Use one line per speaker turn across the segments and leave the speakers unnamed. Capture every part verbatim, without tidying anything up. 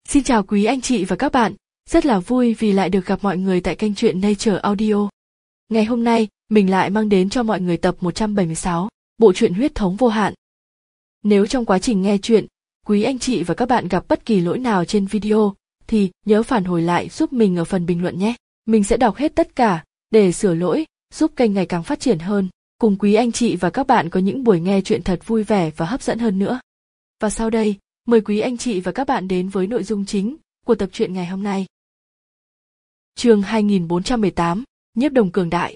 Xin chào quý anh chị và các bạn, rất là vui vì lại được gặp mọi người tại kênh truyện Nature Audio. Ngày hôm nay, mình lại mang đến cho mọi người tập một trăm bảy mươi sáu, bộ truyện Huyết thống vô hạn. Nếu trong quá trình nghe truyện, quý anh chị và các bạn gặp bất kỳ lỗi nào trên video, thì nhớ phản hồi lại giúp mình ở phần bình luận nhé. Mình sẽ đọc hết tất cả, để sửa lỗi, giúp kênh ngày càng phát triển hơn, cùng quý anh chị và các bạn có những buổi nghe truyện thật vui vẻ và hấp dẫn hơn nữa. Và sau đây, mời quý anh chị và các bạn đến với nội dung chính của tập truyện ngày hôm nay. Chương hai nghìn bốn trăm mười tám, Nhiếp Đồng cường đại.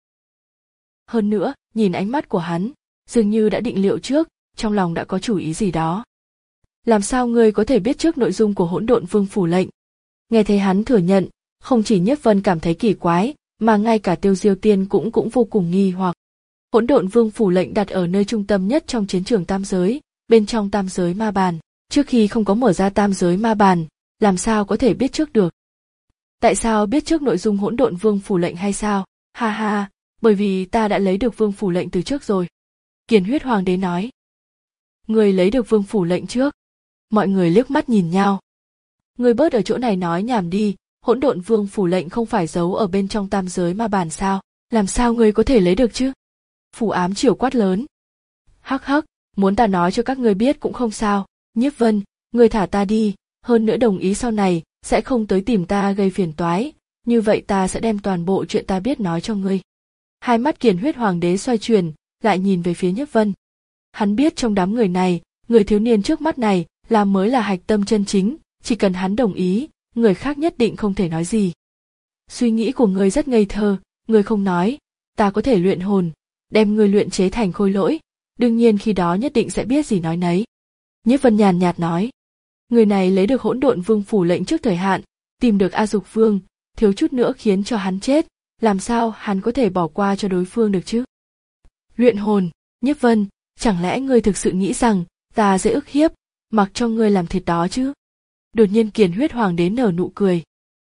Hơn nữa, nhìn ánh mắt của hắn, dường như đã định liệu trước, trong lòng đã có chủ ý gì đó. Làm sao ngươi có thể biết trước nội dung của Hỗn Độn Vương phủ lệnh? Nghe thấy hắn thừa nhận, không chỉ Nhiếp Vân cảm thấy kỳ quái, mà ngay cả Tiêu Diêu Tiên cũng cũng vô cùng nghi hoặc. Hỗn Độn Vương phủ lệnh đặt ở nơi trung tâm nhất trong chiến trường tam giới, bên trong tam giới ma bàn. Trước khi không có mở ra tam giới ma bàn, làm sao có thể biết trước được? Tại sao biết trước nội dung Hỗn Độn Vương phủ lệnh hay sao? Ha ha, bởi vì ta đã lấy được Vương phủ lệnh từ trước rồi. Kiền Huyết Hoàng đế nói. Người lấy được Vương phủ lệnh trước. Mọi người liếc mắt nhìn nhau. Người bớt ở chỗ này nói nhảm đi, Hỗn Độn Vương phủ lệnh không phải giấu ở bên trong tam giới ma bàn sao? Làm sao người có thể lấy được chứ? Phủ Ám Triều quát lớn. Hắc hắc, muốn ta nói cho các ngươi biết cũng không sao. Nhiếp Vân, ngươi thả ta đi, hơn nữa đồng ý sau này sẽ không tới tìm ta gây phiền toái, như vậy ta sẽ đem toàn bộ chuyện ta biết nói cho ngươi. Hai mắt Kiền Huyết Hoàng đế xoay chuyển, lại nhìn về phía Nhiếp Vân. Hắn biết trong đám người này, người thiếu niên trước mắt này là mới là hạch tâm chân chính, chỉ cần hắn đồng ý, người khác nhất định không thể nói gì. Suy nghĩ của ngươi rất ngây thơ, ngươi không nói, ta có thể luyện hồn, đem ngươi luyện chế thành khôi lỗi, đương nhiên khi đó nhất định sẽ biết gì nói nấy. Nhiếp Vân nhàn nhạt nói, người này lấy được Hỗn Độn Vương phủ lệnh trước thời hạn, tìm được A Dục Vương, thiếu chút nữa khiến cho hắn chết, làm sao hắn có thể bỏ qua cho đối phương được chứ? Luyện hồn, Nhiếp Vân, chẳng lẽ ngươi thực sự nghĩ rằng ta dễ ức hiếp, mặc cho ngươi làm thịt đó chứ? Đột nhiên Kiền Huyết Hoàng đế nở nụ cười.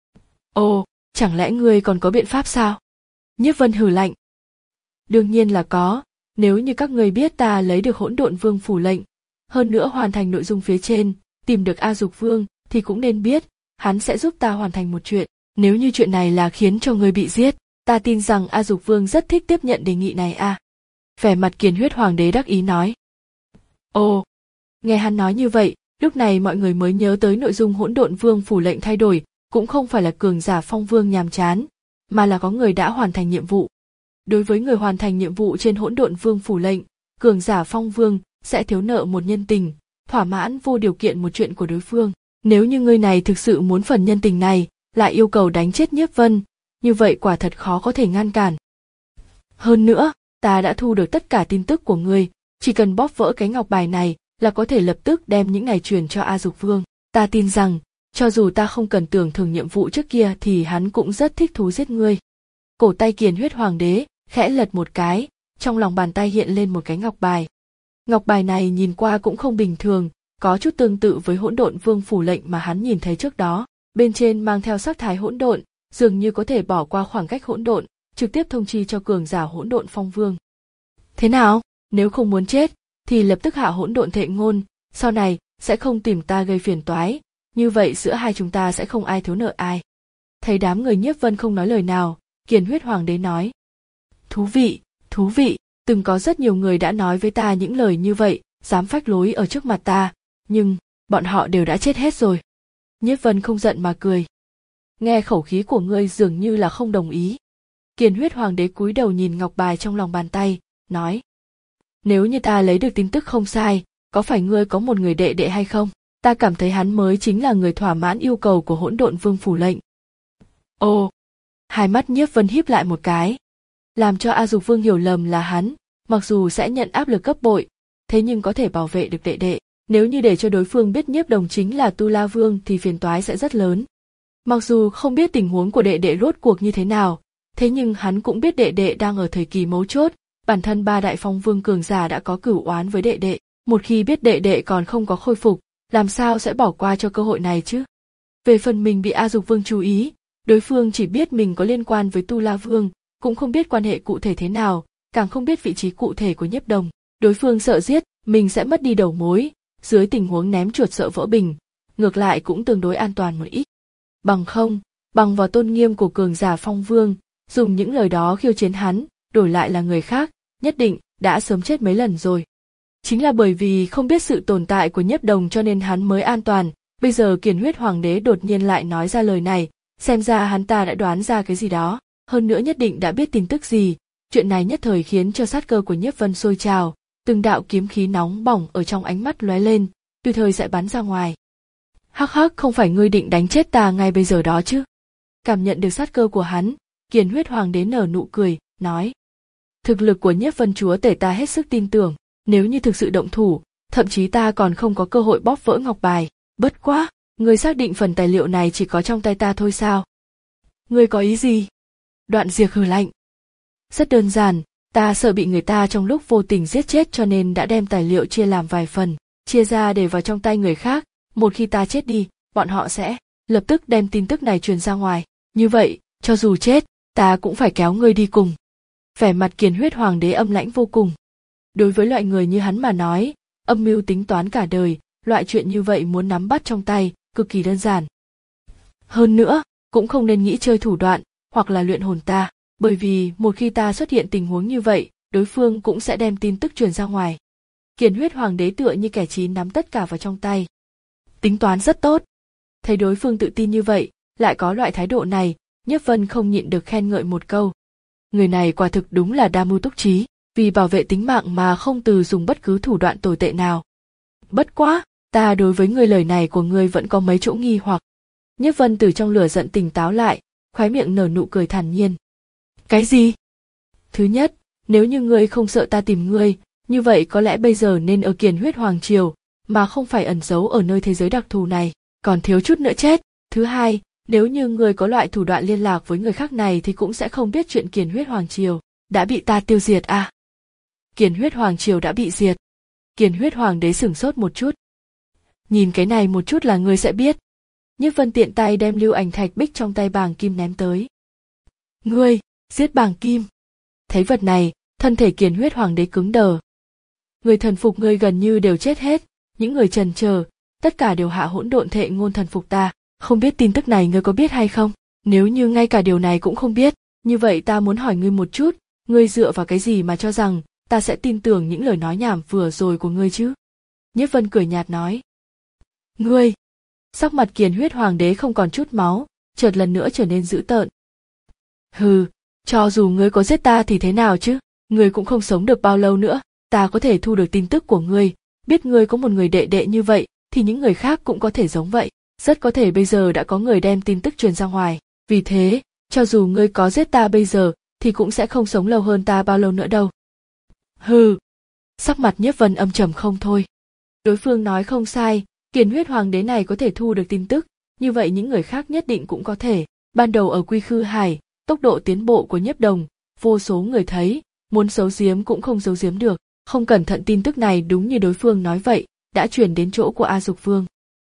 Ồ, chẳng lẽ ngươi còn có biện pháp sao? Nhiếp Vân hừ lạnh. Đương nhiên là có, nếu như các ngươi biết ta lấy được Hỗn Độn Vương phủ lệnh, hơn nữa hoàn thành nội dung phía trên, tìm được A Dục Vương, thì cũng nên biết, hắn sẽ giúp ta hoàn thành một chuyện. Nếu như chuyện này là khiến cho ngươi bị giết, ta tin rằng A Dục Vương rất thích tiếp nhận đề nghị này a. À. Vẻ mặt Kiền Huyết Hoàng đế đắc ý nói. Ồ, nghe hắn nói như vậy, lúc này mọi người mới nhớ tới nội dung Hỗn Độn Vương phủ lệnh thay đổi, cũng không phải là cường giả phong vương nhàm chán, mà là có người đã hoàn thành nhiệm vụ. Đối với người hoàn thành nhiệm vụ trên Hỗn Độn Vương phủ lệnh, cường giả phong vương sẽ thiếu nợ một nhân tình, thỏa mãn vô điều kiện một chuyện của đối phương. Nếu như người này thực sự muốn phần nhân tình này, lại yêu cầu đánh chết Nhiếp Vân, như vậy quả thật khó có thể ngăn cản. Hơn nữa, ta đã thu được tất cả tin tức của ngươi, chỉ cần bóp vỡ cái ngọc bài này là có thể lập tức đem những này truyền cho A Dục Vương. Ta tin rằng, cho dù ta không cần tưởng thưởng nhiệm vụ trước kia thì hắn cũng rất thích thú giết ngươi. Cổ tay Kiền Huyết Hoàng đế khẽ lật một cái, trong lòng bàn tay hiện lên một cái ngọc bài. Ngọc bài này nhìn qua cũng không bình thường, có chút tương tự với Hỗn Độn Vương phủ lệnh mà hắn nhìn thấy trước đó, bên trên mang theo sắc thái hỗn độn, dường như có thể bỏ qua khoảng cách hỗn độn, trực tiếp thông chi cho cường giả Hỗn Độn Phong Vương. Thế nào, nếu không muốn chết, thì lập tức hạ hỗn độn thệ ngôn, sau này sẽ không tìm ta gây phiền toái, như vậy giữa hai chúng ta sẽ không ai thiếu nợ ai. Thấy đám người Nhiếp Vân không nói lời nào, Kiền Huyết Hoàng đế nói. Thú vị, thú vị. Từng có rất nhiều người đã nói với ta những lời như vậy, dám phách lối ở trước mặt ta, nhưng bọn họ đều đã chết hết rồi. Nhiếp Vân không giận mà cười. Nghe khẩu khí của ngươi dường như là không đồng ý. Kiền Huyết Hoàng đế cúi đầu nhìn ngọc bài trong lòng bàn tay, nói. Nếu như ta lấy được tin tức không sai, có phải ngươi có một người đệ đệ hay không? Ta cảm thấy hắn mới chính là người thỏa mãn yêu cầu của Hỗn Độn Vương phủ lệnh. Ồ! Hai mắt Nhiếp Vân híp lại một cái. Làm cho A Dục Vương hiểu lầm là hắn, mặc dù sẽ nhận áp lực gấp bội, thế nhưng có thể bảo vệ được đệ đệ. Nếu như để cho đối phương biết Nhiếp Đồng chính là Tu La Vương thì phiền toái sẽ rất lớn. Mặc dù không biết tình huống của đệ đệ rốt cuộc như thế nào, thế nhưng hắn cũng biết đệ đệ đang ở thời kỳ mấu chốt, bản thân ba đại phong vương cường giả đã có cửu oán với đệ đệ. Một khi biết đệ đệ còn không có khôi phục, làm sao sẽ bỏ qua cho cơ hội này chứ? Về phần mình bị A Dục Vương chú ý, đối phương chỉ biết mình có liên quan với Tu La Vương, cũng không biết quan hệ cụ thể thế nào, càng không biết vị trí cụ thể của Nhiếp Đồng. Đối phương sợ giết, mình sẽ mất đi đầu mối, dưới tình huống ném chuột sợ vỡ bình, ngược lại cũng tương đối an toàn một ít. Bằng không, bằng vào tôn nghiêm của cường giả phong vương, dùng những lời đó khiêu chiến hắn, đổi lại là người khác, nhất định đã sớm chết mấy lần rồi. Chính là bởi vì không biết sự tồn tại của Nhiếp Đồng cho nên hắn mới an toàn, bây giờ Kiền Huyết Hoàng đế đột nhiên lại nói ra lời này, xem ra hắn ta đã đoán ra cái gì đó, hơn nữa nhất định đã biết tin tức gì, chuyện này nhất thời khiến cho sát cơ của Nhiếp Vân sôi trào, từng đạo kiếm khí nóng bỏng ở trong ánh mắt lóe lên, tùy thời sẽ bắn ra ngoài. Hắc hắc, không phải ngươi định đánh chết ta ngay bây giờ đó chứ? Cảm nhận được sát cơ của hắn, Kiền Huyết Hoàng đế nở nụ cười, nói: thực lực của Nhiếp Vân chúa tể ta hết sức tin tưởng, nếu như thực sự động thủ, thậm chí ta còn không có cơ hội bóp vỡ ngọc bài. Bất quá, ngươi xác định phần tài liệu này chỉ có trong tay ta thôi sao? Ngươi có ý gì? Đoạn Diệp hừ lạnh. Rất đơn giản, ta sợ bị người ta trong lúc vô tình giết chết cho nên đã đem tài liệu chia làm vài phần, chia ra để vào trong tay người khác, một khi ta chết đi, bọn họ sẽ lập tức đem tin tức này truyền ra ngoài, như vậy, cho dù chết, ta cũng phải kéo ngươi đi cùng. Vẻ mặt Kiền Huyết Hoàng đế âm lãnh vô cùng. Đối với loại người như hắn mà nói, âm mưu tính toán cả đời, loại chuyện như vậy muốn nắm bắt trong tay, cực kỳ đơn giản. Hơn nữa, cũng không nên nghĩ chơi thủ đoạn, hoặc là luyện hồn ta, bởi vì một khi ta xuất hiện tình huống như vậy, đối phương cũng sẽ đem tin tức truyền ra ngoài. Kiền Huyết Hoàng đế tựa như kẻ chín nắm tất cả vào trong tay. Tính toán rất tốt. Thấy đối phương tự tin như vậy, lại có loại thái độ này, Nhiếp Vân không nhịn được khen ngợi một câu. Người này quả thực đúng là đa mưu túc trí, vì bảo vệ tính mạng mà không từ dùng bất cứ thủ đoạn tồi tệ nào. Bất quá, ta đối với ngươi lời này của ngươi vẫn có mấy chỗ nghi hoặc. Nhiếp Vân từ trong lửa giận tỉnh táo lại, khóe miệng nở nụ cười thản nhiên. Cái gì? Thứ nhất, nếu như ngươi không sợ ta tìm ngươi, như vậy có lẽ bây giờ nên ở Kiền Huyết Hoàng triều, mà không phải ẩn giấu ở nơi thế giới đặc thù này, còn thiếu chút nữa chết. Thứ hai, nếu như ngươi có loại thủ đoạn liên lạc với người khác này thì cũng sẽ không biết chuyện Kiền Huyết Hoàng triều đã bị ta tiêu diệt à? Kiền Huyết Hoàng triều đã bị diệt. Kiền Huyết Hoàng đế sửng sốt một chút. Nhìn cái này một chút là ngươi sẽ biết. Nhiếp Vân tiện tay đem lưu ảnh thạch bích trong tay bàng kim ném tới. Ngươi, giết bàng kim. Thấy vật này, thân thể Kiền Huyết Hoàng đế cứng đờ. Người thần phục ngươi gần như đều chết hết, những người trần chờ, tất cả đều hạ hỗn độn thệ ngôn thần phục ta, không biết tin tức này ngươi có biết hay không? Nếu như ngay cả điều này cũng không biết, như vậy ta muốn hỏi ngươi một chút, ngươi dựa vào cái gì mà cho rằng ta sẽ tin tưởng những lời nói nhảm vừa rồi của ngươi chứ? Nhiếp Vân cười nhạt nói. Ngươi! Sắc mặt Kiền Huyết Hoàng đế không còn chút máu, chợt lần nữa trở nên dữ tợn. Hừ, cho dù ngươi có giết ta thì thế nào chứ? Ngươi cũng không sống được bao lâu nữa, ta có thể thu được tin tức của ngươi, biết ngươi có một người đệ đệ như vậy, thì những người khác cũng có thể giống vậy. Rất có thể bây giờ đã có người đem tin tức truyền ra ngoài, vì thế, cho dù ngươi có giết ta bây giờ, thì cũng sẽ không sống lâu hơn ta bao lâu nữa đâu. Hừ! Sắc mặt Nhiếp Vân âm trầm không thôi. Đối phương nói không sai, Kiền Huyết Hoàng đế này có thể thu được tin tức, như vậy những người khác nhất định cũng có thể. Ban đầu ở Quy Khư Hải, tốc độ tiến bộ của Nhiếp Đồng, vô số người thấy, muốn giấu giếm cũng không giấu giếm được, không cẩn thận tin tức này đúng như đối phương nói vậy, đã truyền đến chỗ của A Dục Vương.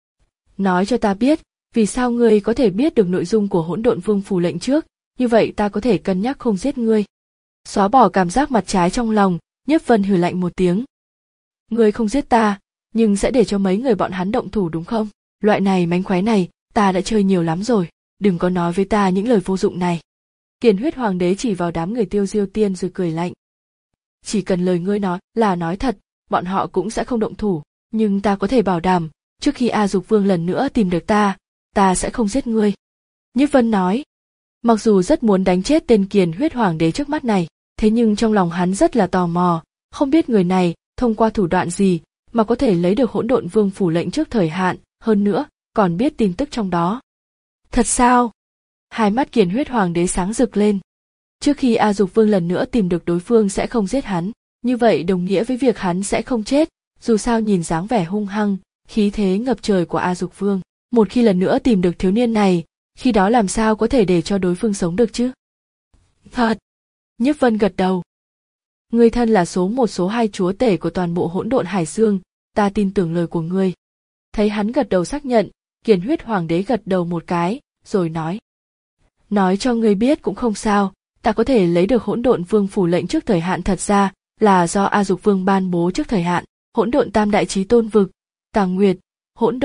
Nói cho ta biết, vì sao ngươi có thể biết được nội dung của Hỗn Độn Vương phủ lệnh trước, như vậy ta có thể cân nhắc không giết ngươi. Xóa bỏ cảm giác mặt trái trong lòng, Nhiếp Vân hừ lạnh một tiếng. Ngươi không giết ta, nhưng sẽ để cho mấy người bọn hắn động thủ đúng không? Loại này mánh khóe này, ta đã chơi nhiều lắm rồi, đừng có nói với ta những lời vô dụng này. Kiền Huyết Hoàng đế chỉ vào đám người Tiêu Diêu Tiên rồi cười lạnh. Chỉ cần lời ngươi nói là nói thật, bọn họ cũng sẽ không động thủ, nhưng ta có thể bảo đảm, trước khi A Dục Vương lần nữa tìm được ta, ta sẽ không giết ngươi. Nhiếp Vân nói, mặc dù rất muốn đánh chết tên Kiền Huyết Hoàng đế trước mắt này, thế nhưng trong lòng hắn rất là tò mò, không biết người này thông qua thủ đoạn gì mà có thể lấy được Hỗn Độn Vương phủ lệnh trước thời hạn, hơn nữa còn biết tin tức trong đó. Thật sao? Hai mắt Kiền Huyết Hoàng đế sáng rực lên. Trước khi A Dục Vương lần nữa tìm được đối phương sẽ không giết hắn, như vậy đồng nghĩa với việc hắn sẽ không chết, dù sao nhìn dáng vẻ hung hăng, khí thế ngập trời của A Dục Vương, một khi lần nữa tìm được thiếu niên này, khi đó làm sao có thể để cho đối phương sống được chứ? Thật! Nhiếp Vân gật đầu. Ngươi thân là số một số hai chúa tể của toàn bộ Hỗn Độn Hải Dương, ta tin tưởng lời của ngươi. Thấy hắn gật đầu xác nhận, Kiền Huyết Hoàng đế gật đầu một cái, rồi nói. Nói cho ngươi biết cũng không sao, ta có thể lấy được Hỗn Độn Vương phủ lệnh trước thời hạn thật ra là do A Dục Vương ban bố trước thời hạn. Hỗn Độn Tam Đại Chí Tôn vực, Tàng Nguyệt, Hỗn Độn,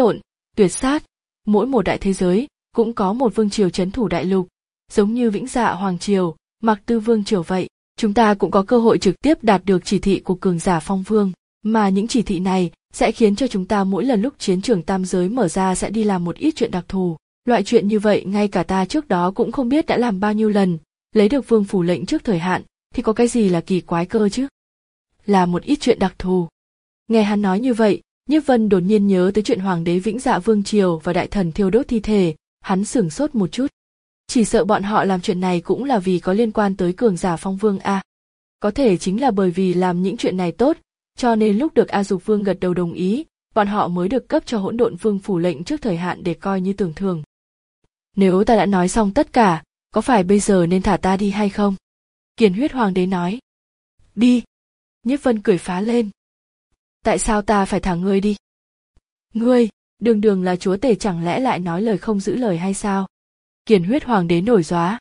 tuyệt sát. Mỗi một đại thế giới cũng có một vương triều trấn thủ đại lục, giống như Vĩnh Dạ Hoàng Triều, Mạc Tư Vương Triều vậy. Chúng ta cũng có cơ hội trực tiếp đạt được chỉ thị của cường giả phong vương, mà những chỉ thị này sẽ khiến cho chúng ta mỗi lần lúc chiến trường tam giới mở ra sẽ đi làm một ít chuyện đặc thù. Loại chuyện như vậy ngay cả ta trước đó cũng không biết đã làm bao nhiêu lần, lấy được vương phủ lệnh trước thời hạn thì có cái gì là kỳ quái cơ chứ? Là một ít chuyện đặc thù. Nghe hắn nói như vậy, Nhiếp Vân đột nhiên nhớ tới chuyện Hoàng đế Vĩnh Dạ Vương Triều và đại thần thiêu đốt thi thể, hắn sửng sốt một chút. Chỉ sợ bọn họ làm chuyện này cũng là vì có liên quan tới cường giả phong vương a. Có thể chính là bởi vì làm những chuyện này tốt, cho nên lúc được A Dục Vương gật đầu đồng ý, bọn họ mới được cấp cho Hỗn Độn Vương phủ lệnh trước thời hạn để coi như tưởng thưởng. Nếu ta đã nói xong tất cả, có phải bây giờ nên thả ta đi hay không? Kiền Huyết Hoàng đế nói. Đi. Nhiếp Vân cười phá lên. Tại sao ta phải thả ngươi đi? Ngươi, đường đường là chúa tể chẳng lẽ lại nói lời không giữ lời hay sao? Kiền Huyết Hoàng đế nổi gióa.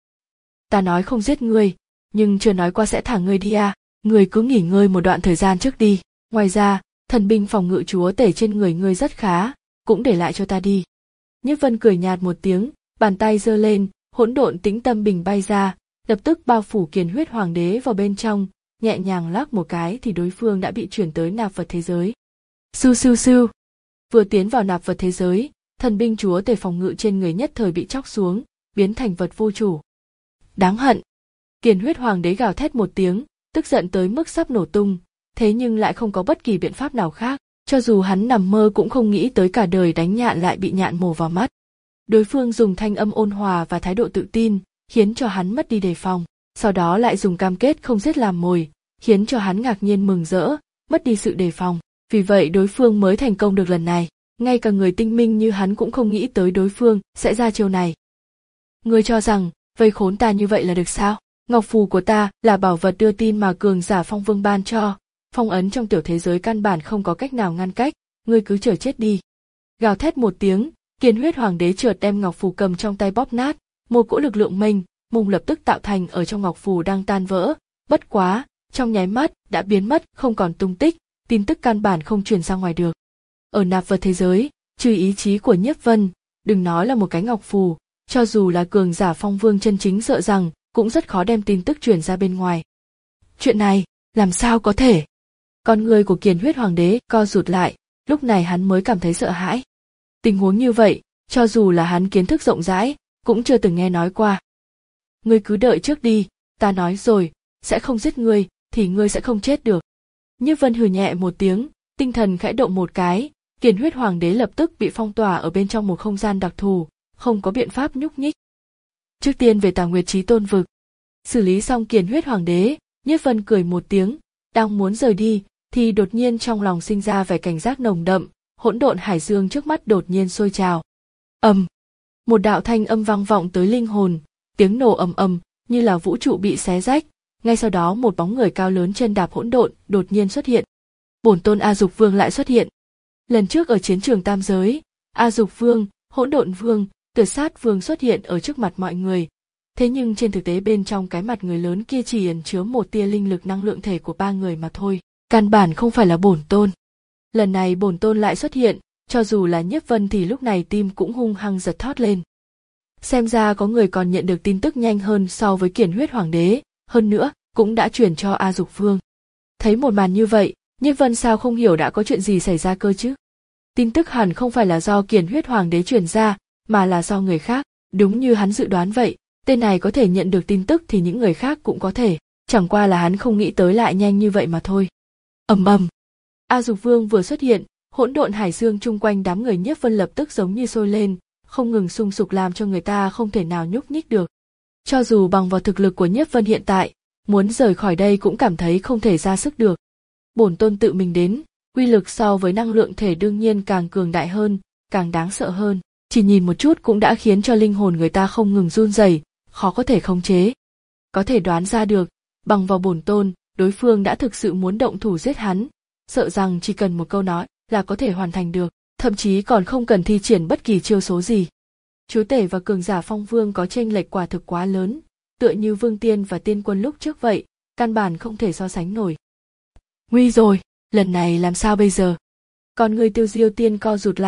Ta nói không giết ngươi, nhưng chưa nói qua sẽ thả ngươi đi à, ngươi cứ nghỉ ngơi một đoạn thời gian trước đi. Ngoài ra, thần binh phòng ngự chúa tể trên người ngươi rất khá, cũng để lại cho ta đi. Nhiếp Vân cười nhạt một tiếng, bàn tay giơ lên, hỗn độn tĩnh tâm bình bay ra, lập tức bao phủ Kiền Huyết Hoàng đế vào bên trong, nhẹ nhàng lắc một cái thì đối phương đã bị chuyển tới nạp vật thế giới. Sưu sưu sưu. Vừa tiến vào nạp vật thế giới, thần binh chúa tể phòng ngự trên người nhất thời bị chóc xuống, biến thành vật vô chủ. Đáng hận. Kiền Huyết Hoàng đế gào thét một tiếng, tức giận tới mức sắp nổ tung, thế nhưng lại không có bất kỳ biện pháp nào khác, cho dù hắn nằm mơ cũng không nghĩ tới cả đời đánh nhạn lại bị nhạn mổ vào mắt. Đối phương dùng thanh âm ôn hòa và thái độ tự tin, khiến cho hắn mất đi đề phòng, sau đó lại dùng cam kết không giết làm mồi, khiến cho hắn ngạc nhiên mừng rỡ, mất đi sự đề phòng. Vì vậy đối phương mới thành công được lần này, ngay cả người tinh minh như hắn cũng không nghĩ tới đối phương sẽ ra chiêu này. Ngươi cho rằng, vây khốn ta như vậy là được sao? Ngọc phù của ta là bảo vật đưa tin mà cường giả phong vương ban cho, phong ấn trong tiểu thế giới căn bản không có cách nào ngăn cách, ngươi cứ chờ chết đi. Gào thét một tiếng, Kiền Huyết Hoàng đế chợt đem ngọc phù cầm trong tay bóp nát, một cỗ lực lượng mênh mông lập tức tạo thành ở trong ngọc phù đang tan vỡ, bất quá, trong nháy mắt đã biến mất không còn tung tích, tin tức căn bản không truyền ra ngoài được. Ở nạp vật thế giới, trừ ý chí của Nhiếp Vân, đừng nói là một cái ngọc phù, cho dù là cường giả phong vương chân chính sợ rằng cũng rất khó đem tin tức truyền ra bên ngoài. Chuyện này, làm sao có thể? Con người của Kiền Huyết Hoàng đế co rụt lại, lúc này hắn mới cảm thấy sợ hãi. Tình huống như vậy, cho dù là hắn kiến thức rộng rãi, cũng chưa từng nghe nói qua. Ngươi cứ đợi trước đi, ta nói rồi, sẽ không giết ngươi, thì ngươi sẽ không chết được. Nhiếp Vân hừ nhẹ một tiếng, tinh thần khẽ động một cái, Kiền Huyết Hoàng đế lập tức bị phong tỏa ở bên trong một không gian đặc thù, không có biện pháp nhúc nhích. Trước tiên về Tà Nguyệt Chí Tôn vực. Xử lý xong Kiền Huyết Hoàng đế, Nhiếp Vân cười một tiếng, đang muốn rời đi, thì đột nhiên trong lòng sinh ra vẻ cảnh giác nồng đậm, hỗn độn hải dương trước mắt đột nhiên sôi trào. Ầm, một đạo thanh âm vang vọng tới linh hồn, tiếng nổ ầm ầm như là vũ trụ bị xé rách. Ngay sau đó một bóng người cao lớn chân đạp hỗn độn đột nhiên xuất hiện. Bổn tôn A Dục Vương lại xuất hiện. Lần trước ở chiến trường tam giới, A Dục Vương, Hỗn Độn Vương, Tuyệt Sát Vương xuất hiện ở trước mặt mọi người. Thế nhưng trên thực tế bên trong cái mặt người lớn kia chỉ ẩn chứa một tia linh lực năng lượng thể của ba người mà thôi, căn bản không phải là bổn tôn. Lần này bổn tôn lại xuất hiện, cho dù là Nhiếp Vân thì lúc này tim cũng hung hăng giật thót lên. Xem ra có người còn nhận được tin tức nhanh hơn so với Kiền Huyết Hoàng đế, hơn nữa cũng đã chuyển cho A Dục Vương. Thấy một màn như vậy, Nhiếp Vân sao không hiểu đã có chuyện gì xảy ra cơ chứ? Tin tức hẳn không phải là do Kiền Huyết Hoàng đế truyền ra, mà là do người khác. Đúng như hắn dự đoán vậy, tên này có thể nhận được tin tức thì những người khác cũng có thể, chẳng qua là hắn không nghĩ tới lại nhanh như vậy mà thôi. Ầm ầm. A Dục Vương vừa xuất hiện, hỗn độn hải dương chung quanh đám người Nhiếp Vân lập tức giống như sôi lên, không ngừng sung sục làm cho người ta không thể nào nhúc nhích được. Cho dù bằng vào thực lực của Nhiếp Vân hiện tại, muốn rời khỏi đây cũng cảm thấy không thể ra sức được. Bổn tôn tự mình đến, uy lực so với năng lượng thể đương nhiên càng cường đại hơn, càng đáng sợ hơn. Chỉ nhìn một chút cũng đã khiến cho linh hồn người ta không ngừng run rẩy, khó có thể khống chế. Có thể đoán ra được, bằng vào bổn tôn, đối phương đã thực sự muốn động thủ giết hắn, sợ rằng chỉ cần một câu nói là có thể hoàn thành được, thậm chí còn không cần thi triển bất kỳ chiêu số gì. Chúa tể và cường giả phong vương có chênh lệch quả thực quá lớn, tựa như Vương Tiên và Tiên Quân lúc trước vậy, căn bản không thể so sánh nổi. Nguy rồi, lần này làm sao bây giờ? Con người Tiêu Diêu Tiên co rụt lại,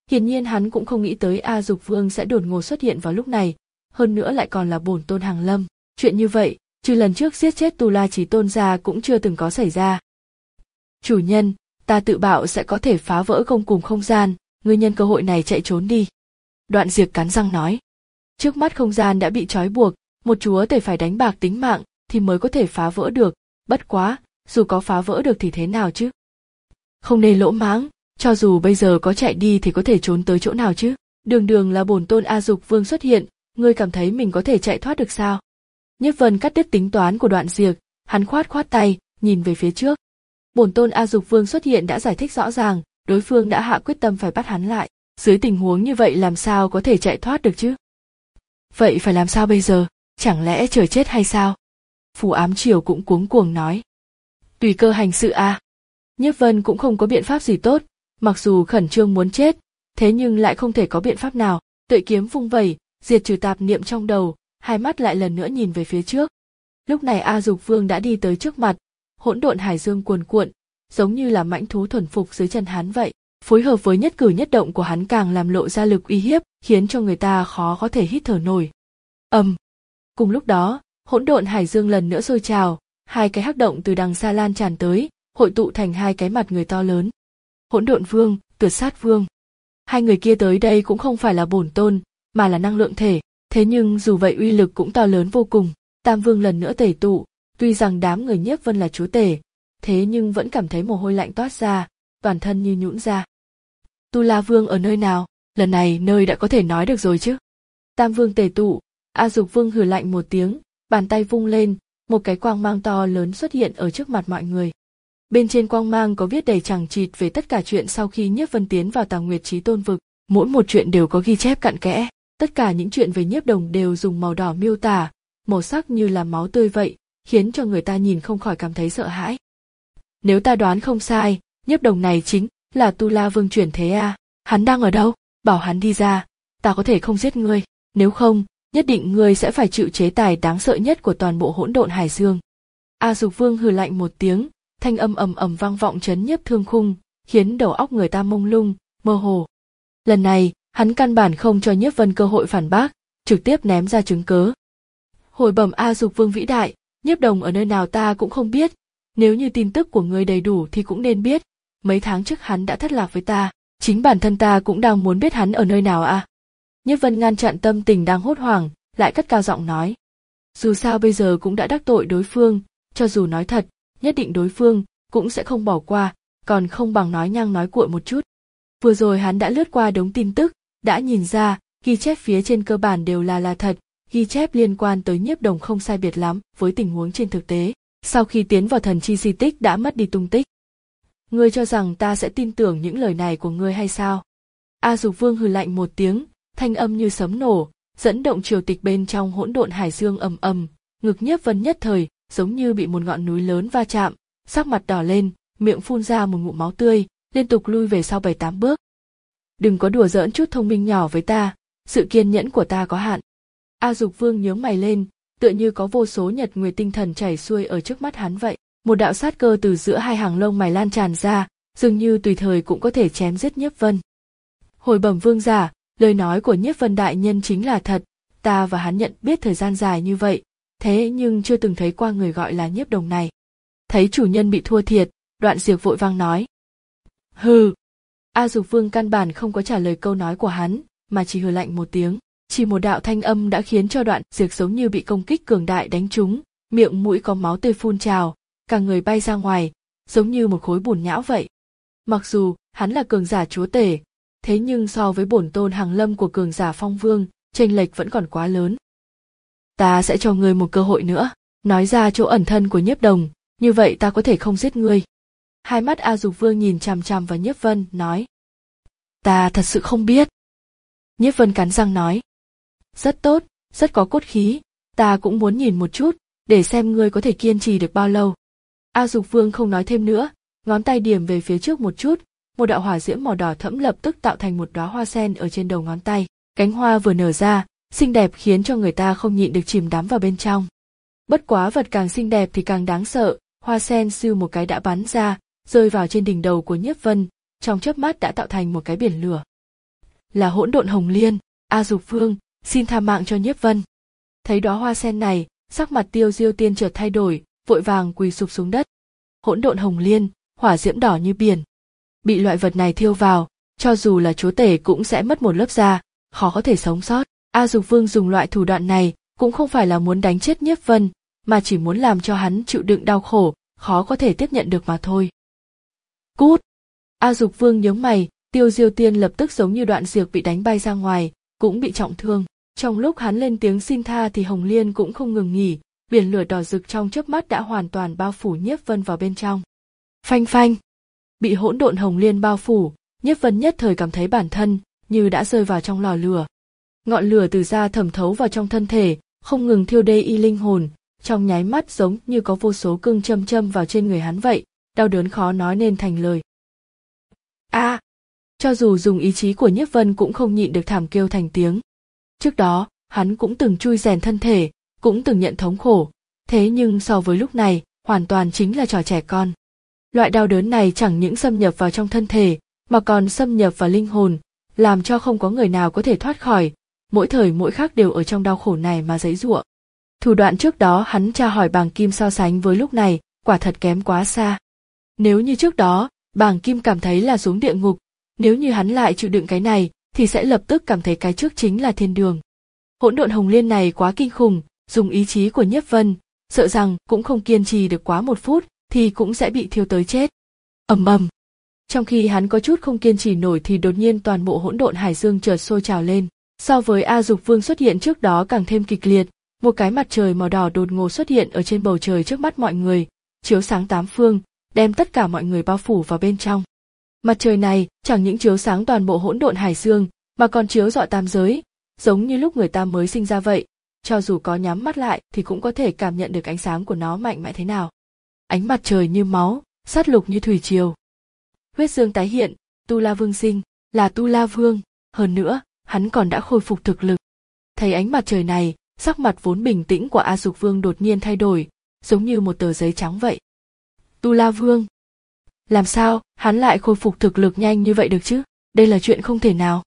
Hiển nhiên hắn cũng không nghĩ tới A Dục Vương sẽ đột ngột xuất hiện vào lúc này, hơn nữa lại còn là bổn tôn Hàng Lâm. Chuyện như vậy, trừ lần trước giết chết Tu La Chí Tôn ra cũng chưa từng có xảy ra. Chủ nhân, ta tự bảo sẽ có thể phá vỡ không cùng không gian, ngươi nhân cơ hội này chạy trốn đi. Đoạn Diệp cắn răng nói. Trước mắt không gian đã bị trói buộc, một chúa tể phải đánh bạc tính mạng thì mới có thể phá vỡ được, bất quá, dù có phá vỡ được thì thế nào chứ? Không nên lỗ mãng, cho dù bây giờ có chạy đi thì có thể trốn tới chỗ nào chứ? Đường đường là bổn tôn A Dục Vương xuất hiện, ngươi cảm thấy mình có thể chạy thoát được sao? Nhiếp Vân cắt đứt tính toán của Đoạn Diệp, hắn khoát khoát tay, nhìn về phía trước. Bổn tôn A Dục Vương xuất hiện đã giải thích rõ ràng, đối phương đã hạ quyết tâm phải bắt hắn lại. Dưới tình huống như vậy làm sao có thể chạy thoát được chứ? Vậy phải làm sao bây giờ? Chẳng lẽ trời chết hay sao? Phù Ám Triều cũng cuống cuồng nói. Tùy cơ hành sự a. À. Nhiếp Vân cũng không có biện pháp gì tốt, mặc dù khẩn trương muốn chết, thế nhưng lại không thể có biện pháp nào. Tuệ kiếm vung vẩy, diệt trừ tạp niệm trong đầu, hai mắt lại lần nữa nhìn về phía trước. Lúc này A Dục Vương đã đi tới trước mặt, hỗn độn hải dương cuồn cuộn, giống như là mãnh thú thuần phục dưới chân hắn vậy. Phối hợp với nhất cử nhất động của hắn càng làm lộ ra lực uy hiếp, khiến cho người ta khó có thể hít thở nổi. Ầm. Um. Cùng lúc đó, hỗn độn hải dương lần nữa sôi trào, hai cái hắc động từ đằng xa lan tràn tới, hội tụ thành hai cái mặt người to lớn. Hỗn độn vương, tuyệt sát vương. Hai người kia tới đây cũng không phải là bổn tôn, mà là năng lượng thể, thế nhưng dù vậy uy lực cũng to lớn vô cùng. Tam vương lần nữa tẩy tụ, tuy rằng đám người Nhiếp Vân là chúa tể, thế nhưng vẫn cảm thấy mồ hôi lạnh toát ra, toàn thân như nhũn ra. Tu La Vương ở nơi nào? Lần này nơi đã có thể nói được rồi chứ? Tam vương tề tụ, A Dục Vương hừ lạnh một tiếng, bàn tay vung lên, một cái quang mang to lớn xuất hiện ở trước mặt mọi người. Bên trên quang mang có viết đầy chằng chịt về tất cả chuyện sau khi Nhiếp Vân tiến vào Tà Nguyệt Chí Tôn vực, mỗi một chuyện đều có ghi chép cặn kẽ, tất cả những chuyện về Nhiếp Đồng đều dùng màu đỏ miêu tả, màu sắc như là máu tươi vậy, khiến cho người ta nhìn không khỏi cảm thấy sợ hãi. Nếu ta đoán không sai, Nhiếp Đồng này chính là Tu La Vương chuyển thế à? Hắn đang ở đâu? Bảo hắn đi ra, ta có thể không giết ngươi, nếu không, nhất định ngươi sẽ phải chịu chế tài đáng sợ nhất của toàn bộ hỗn độn hải dương. A Dục Vương hừ lạnh một tiếng, thanh âm ầm ầm vang vọng chấn nhiếp thương khung, khiến đầu óc người ta mông lung, mơ hồ. Lần này, hắn căn bản không cho Nhiếp Vân cơ hội phản bác, trực tiếp ném ra chứng cớ. Hồi bẩm A Dục Vương vĩ đại, Nhiếp Đồng ở nơi nào ta cũng không biết, nếu như tin tức của ngươi đầy đủ thì cũng nên biết. Mấy tháng trước hắn đã thất lạc với ta, chính bản thân ta cũng đang muốn biết hắn ở nơi nào à. Nhiếp Vân ngăn chặn tâm tình đang hốt hoảng, lại cất cao giọng nói. Dù sao bây giờ cũng đã đắc tội đối phương, cho dù nói thật, nhất định đối phương cũng sẽ không bỏ qua, còn không bằng nói nhăng nói cuội một chút. Vừa rồi hắn đã lướt qua đống tin tức, đã nhìn ra, ghi chép phía trên cơ bản đều là là thật, ghi chép liên quan tới Nhiếp Đồng không sai biệt lắm với tình huống trên thực tế, sau khi tiến vào thần chi di tích đã mất đi tung tích. Ngươi cho rằng ta sẽ tin tưởng những lời này của ngươi hay sao? A Dục Vương hừ lạnh một tiếng, thanh âm như sấm nổ, dẫn động triều tịch bên trong hỗn độn hải dương ầm ầm, ngực Nhiếp Vân nhất thời giống như bị một ngọn núi lớn va chạm, sắc mặt đỏ lên, miệng phun ra một ngụm máu tươi, liên tục lui về sau bảy tám bước. Đừng có đùa giỡn chút thông minh nhỏ với ta, sự kiên nhẫn của ta có hạn. A Dục Vương nhướng mày lên, tựa như có vô số nhật nguyệt tinh thần chảy xuôi ở trước mắt hắn vậy. Một đạo sát cơ từ giữa hai hàng lông mày lan tràn ra, dường như tùy thời cũng có thể chém giết Nhiếp Vân. Hồi bẩm vương giả, lời nói của Nhiếp Vân đại nhân chính là thật, ta và hắn nhận biết thời gian dài như vậy, thế nhưng chưa từng thấy qua người gọi là Nhiếp Đồng này. Thấy chủ nhân bị thua thiệt, Đoạn Diệp vội vang nói. Hừ. A Dục Vương căn bản không có trả lời câu nói của hắn, mà chỉ hừ lạnh một tiếng. Chỉ một đạo thanh âm đã khiến cho Đoạn Diệp giống như bị công kích cường đại đánh trúng, miệng mũi có máu tươi phun trào, cả người bay ra ngoài, giống như một khối bùn nhão vậy. Mặc dù hắn là cường giả chúa tể, thế nhưng so với bổn tôn Hàng Lâm của cường giả Phong Vương, chênh lệch vẫn còn quá lớn. Ta sẽ cho ngươi một cơ hội nữa, nói ra chỗ ẩn thân của Nhiếp Đồng, như vậy ta có thể không giết ngươi. Hai mắt A Dục Vương nhìn chằm chằm vào Nhiếp Vân, nói. Ta thật sự không biết. Nhiếp Vân cắn răng nói. Rất tốt, rất có cốt khí, ta cũng muốn nhìn một chút, để xem ngươi có thể kiên trì được bao lâu. A Dục Vương không nói thêm nữa, ngón tay điểm về phía trước một chút, một đạo hỏa diễm màu đỏ thẫm lập tức tạo thành một đóa hoa sen ở trên đầu ngón tay. Cánh hoa vừa nở ra, xinh đẹp khiến cho người ta không nhịn được chìm đắm vào bên trong. Bất quá vật càng xinh đẹp thì càng đáng sợ, hoa sen siêu một cái đã bắn ra, rơi vào trên đỉnh đầu của Nhiếp Vân, trong chớp mắt đã tạo thành một cái biển lửa. là hỗn độn hồng liên. A Dục Vương, xin tha mạng cho Nhiếp Vân. Thấy đóa hoa sen này, sắc mặt Tiêu Diêu Tiên chợt thay đổi, vội vàng quỳ sụp xuống đất. Hỗn độn hồng liên, hỏa diễm đỏ như biển. Bị loại vật này thiêu vào, cho dù là chúa tể cũng sẽ mất một lớp da, khó có thể sống sót. A Dục Vương dùng loại thủ đoạn này cũng không phải là muốn đánh chết Nhiếp Vân, mà chỉ muốn làm cho hắn chịu đựng đau khổ, khó có thể tiếp nhận được mà thôi. Cút! A Dục Vương nhướng mày, Tiêu Diêu Tiên lập tức giống như đoạn diệc bị đánh bay ra ngoài, cũng bị trọng thương. Trong lúc hắn lên tiếng xin tha thì Hồng Liên cũng không ngừng nghỉ, biển lửa đỏ rực trong chớp mắt đã hoàn toàn bao phủ Nhiếp Vân vào bên trong. Phanh phanh! Bị hỗn độn Hồng Liên bao phủ, Nhiếp Vân nhất thời cảm thấy bản thân như đã rơi vào trong lò lửa. Ngọn lửa từ da thẩm thấu vào trong thân thể, không ngừng thiêu đê y linh hồn, trong nháy mắt giống như có vô số cương châm châm vào trên người hắn vậy, đau đớn khó nói nên thành lời. A! À, cho dù dùng ý chí của Nhiếp Vân cũng không nhịn được thảm kêu thành tiếng. Trước đó, hắn cũng từng chui rèn thân thể, cũng từng nhận thống khổ, thế nhưng so với lúc này, hoàn toàn chính là trò trẻ con. Loại đau đớn này chẳng những xâm nhập vào trong thân thể, mà còn xâm nhập vào linh hồn, làm cho không có người nào có thể thoát khỏi, mỗi thời mỗi khắc đều ở trong đau khổ này mà giãy giụa. Thủ đoạn trước đó hắn tra hỏi Bàng Kim so sánh với lúc này, quả thật kém quá xa. Nếu như trước đó, Bàng Kim cảm thấy là xuống địa ngục, nếu như hắn lại chịu đựng cái này, thì sẽ lập tức cảm thấy cái trước chính là thiên đường. Hỗn độn hồng liên này quá kinh khủng, dùng ý chí của Nhiếp Vân, sợ rằng cũng không kiên trì được quá một phút, thì cũng sẽ bị thiêu tới chết. Ầm ầm. Trong khi hắn có chút không kiên trì nổi thì đột nhiên toàn bộ hỗn độn hải dương chợt sôi trào lên. So với A Dục Vương xuất hiện trước đó càng thêm kịch liệt, một cái mặt trời màu đỏ đột ngột xuất hiện ở trên bầu trời trước mắt mọi người, chiếu sáng tám phương, đem tất cả mọi người bao phủ vào bên trong. Mặt trời này chẳng những chiếu sáng toàn bộ hỗn độn hải dương, mà còn chiếu rọi tam giới, giống như lúc người ta mới sinh ra vậy, cho dù có nhắm mắt lại thì cũng có thể cảm nhận được ánh sáng của nó mạnh mẽ thế nào. Ánh mặt trời như máu, sát lục như thủy triều. Huyết dương tái hiện, Tu La Vương sinh, là Tu La Vương, hơn nữa, hắn còn đã khôi phục thực lực. Thấy ánh mặt trời này, sắc mặt vốn bình tĩnh của A Dục Vương đột nhiên thay đổi, giống như một tờ giấy trắng vậy. Tu La Vương? Làm sao, hắn lại khôi phục thực lực nhanh như vậy được chứ? Đây là chuyện không thể nào.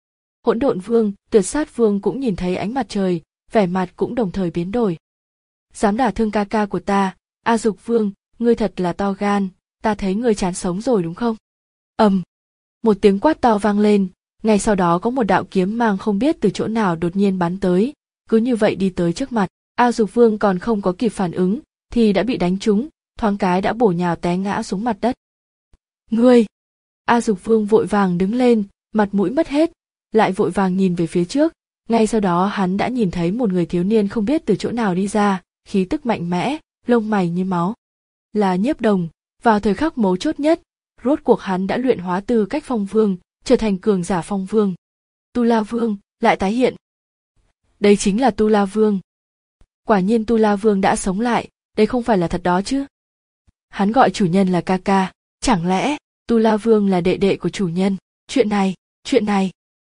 Hỗn độn Vương, Tuyệt Sát Vương cũng nhìn thấy ánh mặt trời, vẻ mặt cũng đồng thời biến đổi. Dám đả thương ca ca của ta, A Dục Vương, ngươi thật là to gan, ta thấy ngươi chán sống rồi đúng không? Ầm, um, một tiếng quát to vang lên, ngay sau đó có một đạo kiếm mang không biết từ chỗ nào đột nhiên bắn tới, cứ như vậy đi tới trước mặt. A Dục Vương còn không có kịp phản ứng, thì đã bị đánh trúng, thoáng cái đã bổ nhào té ngã xuống mặt đất. Ngươi! A Dục Vương vội vàng đứng lên, mặt mũi mất hết, lại vội vàng nhìn về phía trước, ngay sau đó hắn đã nhìn thấy một người thiếu niên không biết từ chỗ nào đi ra, khí tức mạnh mẽ, lông mày như máu. Là Nhiếp Đồng, vào thời khắc mấu chốt nhất, rốt cuộc hắn đã luyện hóa tư cách phong vương, trở thành cường giả phong vương. Tu La Vương lại tái hiện. Đây chính là Tu La Vương. Quả nhiên Tu La Vương đã sống lại, đây không phải là thật đó chứ. Hắn gọi chủ nhân là ca ca, chẳng lẽ Tu La Vương là đệ đệ của chủ nhân? Chuyện này, chuyện này.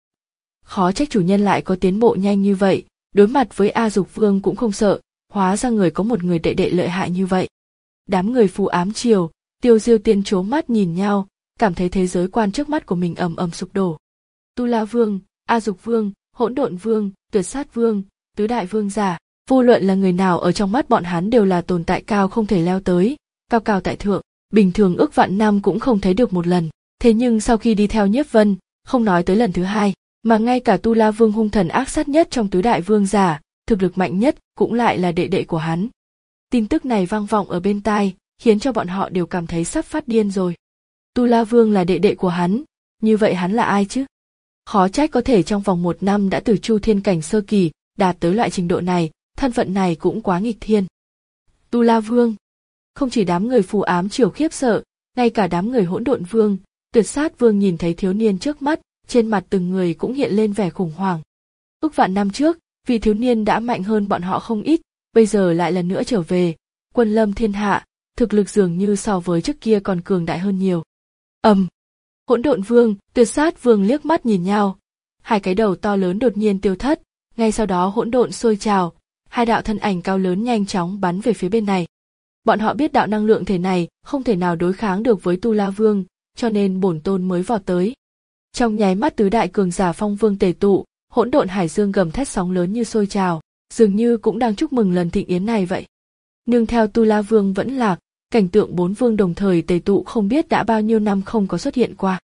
Khó trách chủ nhân lại có tiến bộ nhanh như vậy, đối mặt với A Dục Vương cũng không sợ, hóa ra người có một người đệ đệ lợi hại như vậy. Đám người phù ám triều, Tiêu Diêu Tiên trố mắt nhìn nhau, cảm thấy thế giới quan trước mắt của mình ầm ầm sụp đổ. Tu La Vương, A Dục Vương, Hỗn Độn Vương, Tuyệt Sát Vương, tứ đại vương giả, vô luận là người nào ở trong mắt bọn hắn đều là tồn tại cao không thể leo tới, cao cao tại thượng, bình thường ước vạn năm cũng không thấy được một lần. Thế nhưng sau khi đi theo Nhiếp Vân, không nói tới lần thứ hai, mà ngay cả Tu La Vương hung thần ác sát nhất trong tứ đại vương giả, thực lực mạnh nhất cũng lại là đệ đệ của hắn. Tin tức này vang vọng ở bên tai, khiến cho bọn họ đều cảm thấy sắp phát điên rồi. Tu La Vương là đệ đệ của hắn, như vậy hắn là ai chứ? Khó trách có thể trong vòng một năm đã từ Chu Thiên cảnh sơ kỳ, đạt tới loại trình độ này, thân phận này cũng quá nghịch thiên. Tu La Vương. Không chỉ đám người phù ám triều khiếp sợ, ngay cả đám người Hỗn Độn Vương, Tuyệt Sát Vương nhìn thấy thiếu niên trước mắt, trên mặt từng người cũng hiện lên vẻ khủng hoảng. Ước vạn năm trước, vị thiếu niên đã mạnh hơn bọn họ không ít, bây giờ lại lần nữa trở về, quân lâm thiên hạ, thực lực dường như so với trước kia còn cường đại hơn nhiều. Ầm. Um, Hỗn Độn Vương, Tuyệt Sát Vương liếc mắt nhìn nhau, hai cái đầu to lớn đột nhiên tiêu thất, ngay sau đó hỗn độn sôi trào, hai đạo thân ảnh cao lớn nhanh chóng bắn về phía bên này. Bọn họ biết đạo năng lượng thể này không thể nào đối kháng được với Tu La Vương, cho nên bổn tôn mới vọt tới. Trong nháy mắt tứ đại cường giả phong vương tề tụ, hỗn độn hải dương gầm thét sóng lớn như sôi trào, dường như cũng đang chúc mừng lần thịnh yến này vậy. Nương theo Tu La Vương vẫn lạc, cảnh tượng bốn vương đồng thời tề tụ không biết đã bao nhiêu năm không có xuất hiện qua.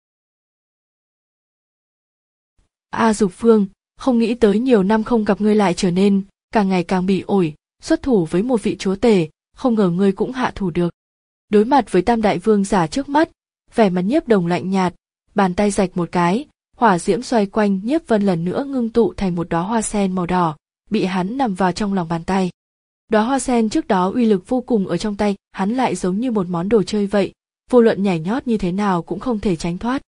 A Dục Vương, không nghĩ tới nhiều năm không gặp ngươi lại trở nên càng ngày càng bỉ ổi, xuất thủ với một vị chúa tể, không ngờ ngươi cũng hạ thủ được. Đối mặt với tam đại vương giả trước mắt, vẻ mặt Nhiếp Đồng lạnh nhạt, bàn tay rạch một cái, hỏa diễm xoay quanh Nhiếp Vân lần nữa ngưng tụ thành một đóa hoa sen màu đỏ, bị hắn nằm vào trong lòng bàn tay. Đóa hoa sen trước đó uy lực vô cùng ở trong tay, hắn lại giống như một món đồ chơi vậy, vô luận nhảy nhót như thế nào cũng không thể tránh thoát.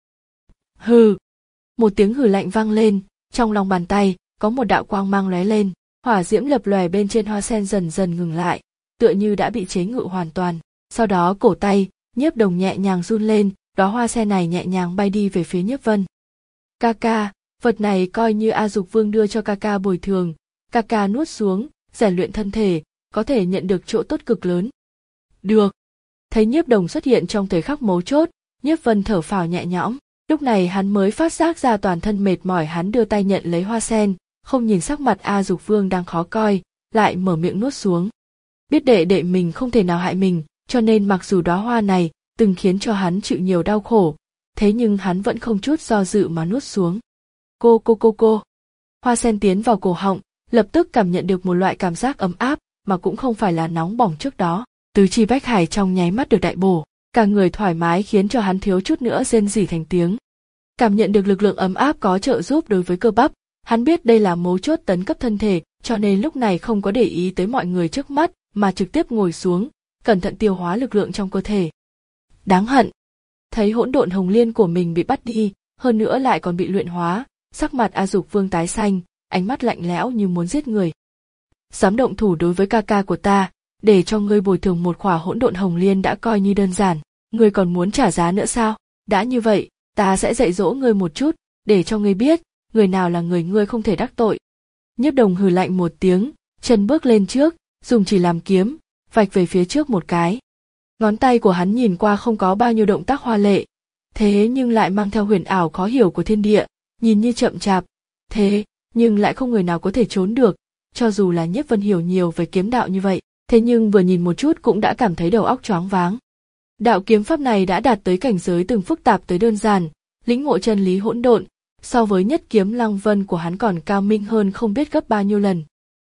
Hừ! Một tiếng hừ lạnh vang lên, trong lòng bàn tay có một đạo quang mang lóe lên, hỏa diễm lập lòe bên trên hoa sen dần dần ngừng lại, tựa như đã bị chế ngự hoàn toàn. Sau đó cổ tay, Nhiếp Đồng nhẹ nhàng run lên, đóa hoa sen này nhẹ nhàng bay đi về phía Nhiếp Vân. Ca ca, vật này coi như A Dục Vương đưa cho ca ca bồi thường, ca ca nuốt xuống, rèn luyện thân thể, có thể nhận được chỗ tốt cực lớn. Được. Thấy Nhiếp Đồng xuất hiện trong thời khắc mấu chốt, Nhiếp Vân thở phào nhẹ nhõm. Lúc này hắn mới phát giác ra toàn thân mệt mỏi, hắn đưa tay nhận lấy hoa sen, không nhìn sắc mặt A Dục Vương đang khó coi, lại mở miệng nuốt xuống. Biết đệ đệ mình không thể nào hại mình, cho nên mặc dù đóa hoa này từng khiến cho hắn chịu nhiều đau khổ, thế nhưng hắn vẫn không chút do dự mà nuốt xuống. Cô cô cô cô. Hoa sen tiến vào cổ họng, lập tức cảm nhận được một loại cảm giác ấm áp, mà cũng không phải là nóng bỏng trước đó. Tứ chi bách hải trong nháy mắt được đại bổ, cả người thoải mái khiến cho hắn thiếu chút nữa rên rỉ thành tiếng. Cảm nhận được lực lượng ấm áp có trợ giúp đối với cơ bắp, hắn biết đây là mấu chốt tấn cấp thân thể, cho nên lúc này không có để ý tới mọi người trước mắt, mà trực tiếp ngồi xuống, cẩn thận tiêu hóa lực lượng trong cơ thể. Đáng hận! Thấy hỗn độn hồng liên của mình bị bắt đi, hơn nữa lại còn bị luyện hóa, sắc mặt A Dục Vương tái xanh, ánh mắt lạnh lẽo như muốn giết người. Dám động thủ đối với ca ca của ta, để cho ngươi bồi thường một khỏa hỗn độn hồng liên đã coi như đơn giản, ngươi còn muốn trả giá nữa sao? Đã như vậy, ta sẽ dạy dỗ ngươi một chút, để cho ngươi biết, người nào là người ngươi không thể đắc tội. Nhiếp Đồng hừ lạnh một tiếng, chân bước lên trước, dùng chỉ làm kiếm, vạch về phía trước một cái. Ngón tay của hắn nhìn qua không có bao nhiêu động tác hoa lệ, thế nhưng lại mang theo huyền ảo khó hiểu của thiên địa, nhìn như chậm chạp, thế nhưng lại không người nào có thể trốn được, cho dù là Nhiếp Vân hiểu nhiều về kiếm đạo như vậy, thế nhưng vừa nhìn một chút cũng đã cảm thấy đầu óc choáng váng. Đạo kiếm pháp này đã đạt tới cảnh giới từng phức tạp tới đơn giản, lĩnh ngộ chân lý hỗn độn, so với nhất kiếm Lăng Vân của hắn còn cao minh hơn không biết gấp bao nhiêu lần.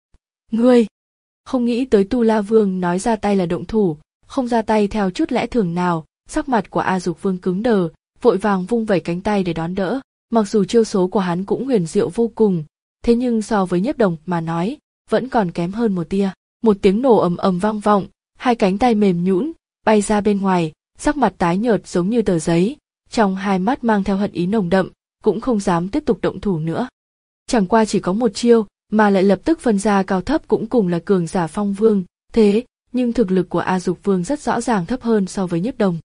Ngươi! Không nghĩ tới Tu La Vương nói ra tay là động thủ, không ra tay theo chút lẽ thường nào, sắc mặt của A Dục Vương cứng đờ, vội vàng vung vẩy cánh tay để đón đỡ. Mặc dù chiêu số của hắn cũng huyền diệu vô cùng, thế nhưng so với Nhiếp Đồng mà nói, vẫn còn kém hơn một tia. Một tiếng nổ ầm ầm vang vọng, hai cánh tay mềm nhũn bay ra bên ngoài, sắc mặt tái nhợt giống như tờ giấy, trong hai mắt mang theo hận ý nồng đậm, cũng không dám tiếp tục động thủ nữa. Chẳng qua chỉ có một chiêu, mà lại lập tức phân ra cao thấp, cũng cùng là cường giả phong vương, thế nhưng thực lực của A Dục Vương rất rõ ràng thấp hơn so với Nhiếp Đồng.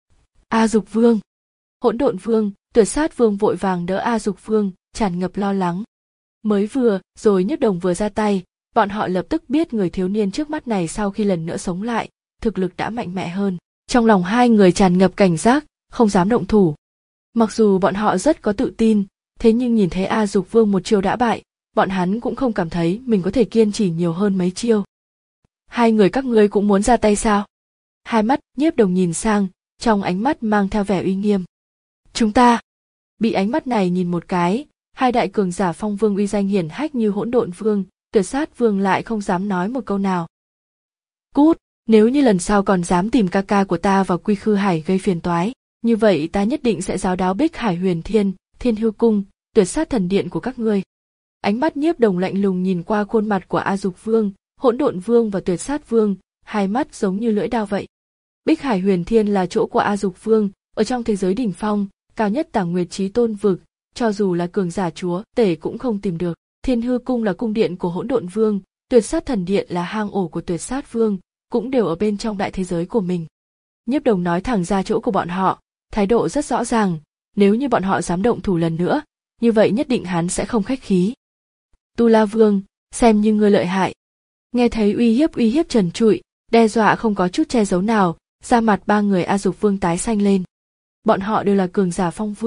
A Dục Vương, Hỗn Độn Vương, Tuyệt Sát Vương vội vàng đỡ A Dục Vương, tràn ngập lo lắng. Mới vừa rồi Nhiếp Đồng vừa ra tay, bọn họ lập tức biết người thiếu niên trước mắt này sau khi lần nữa sống lại, thực lực đã mạnh mẽ hơn. Trong lòng hai người tràn ngập cảnh giác, không dám động thủ. Mặc dù bọn họ rất có tự tin, thế nhưng nhìn thấy A Dục Vương một chiêu đã bại, bọn hắn cũng không cảm thấy mình có thể kiên trì nhiều hơn mấy chiêu. Hai người các ngươi cũng muốn ra tay sao? Hai mắt Nhiếp Đồng nhìn sang, trong ánh mắt mang theo vẻ uy nghiêm. Chúng ta! Bị ánh mắt này nhìn một cái, hai đại cường giả phong vương uy danh hiển hách như Hỗn Độn Vương, Tuyệt Sát Vương lại không dám nói một câu nào. Cút! Nếu như lần sau còn dám tìm ca ca của ta vào Quy Khư Hải gây phiền toái, như vậy ta nhất định sẽ giáo đáo Bích Hải Huyền Thiên, Thiên Hư Cung, Tuyệt Sát Thần Điện của các ngươi. Ánh mắt Nhiếp Đồng lạnh lùng nhìn qua khuôn mặt của A Dục Vương, Hỗn Độn Vương và Tuyệt Sát Vương, hai mắt giống như lưỡi dao vậy. Bích Hải Huyền Thiên là chỗ của A Dục Vương, ở trong thế giới đỉnh phong, cao nhất Tàng Nguyệt Chí Tôn vực, cho dù là cường giả chúa tể cũng không tìm được. Thiên Hư Cung là cung điện của Hỗn Độn Vương, Tuyệt Sát Thần Điện là hang ổ của Tuyệt Sát Vương, cũng đều ở bên trong đại thế giới của mình. Nhiếp Đồng nói thẳng ra chỗ của bọn họ, thái độ rất rõ ràng, nếu như bọn họ dám động thủ lần nữa, như vậy nhất định hắn sẽ không khách khí. Tu La Vương, xem như ngươi lợi hại. Nghe thấy uy hiếp uy hiếp trần trụi, đe dọa không có chút che giấu nào, da mặt ba người A Dục Vương tái xanh lên. Bọn họ đều là cường giả phong vương,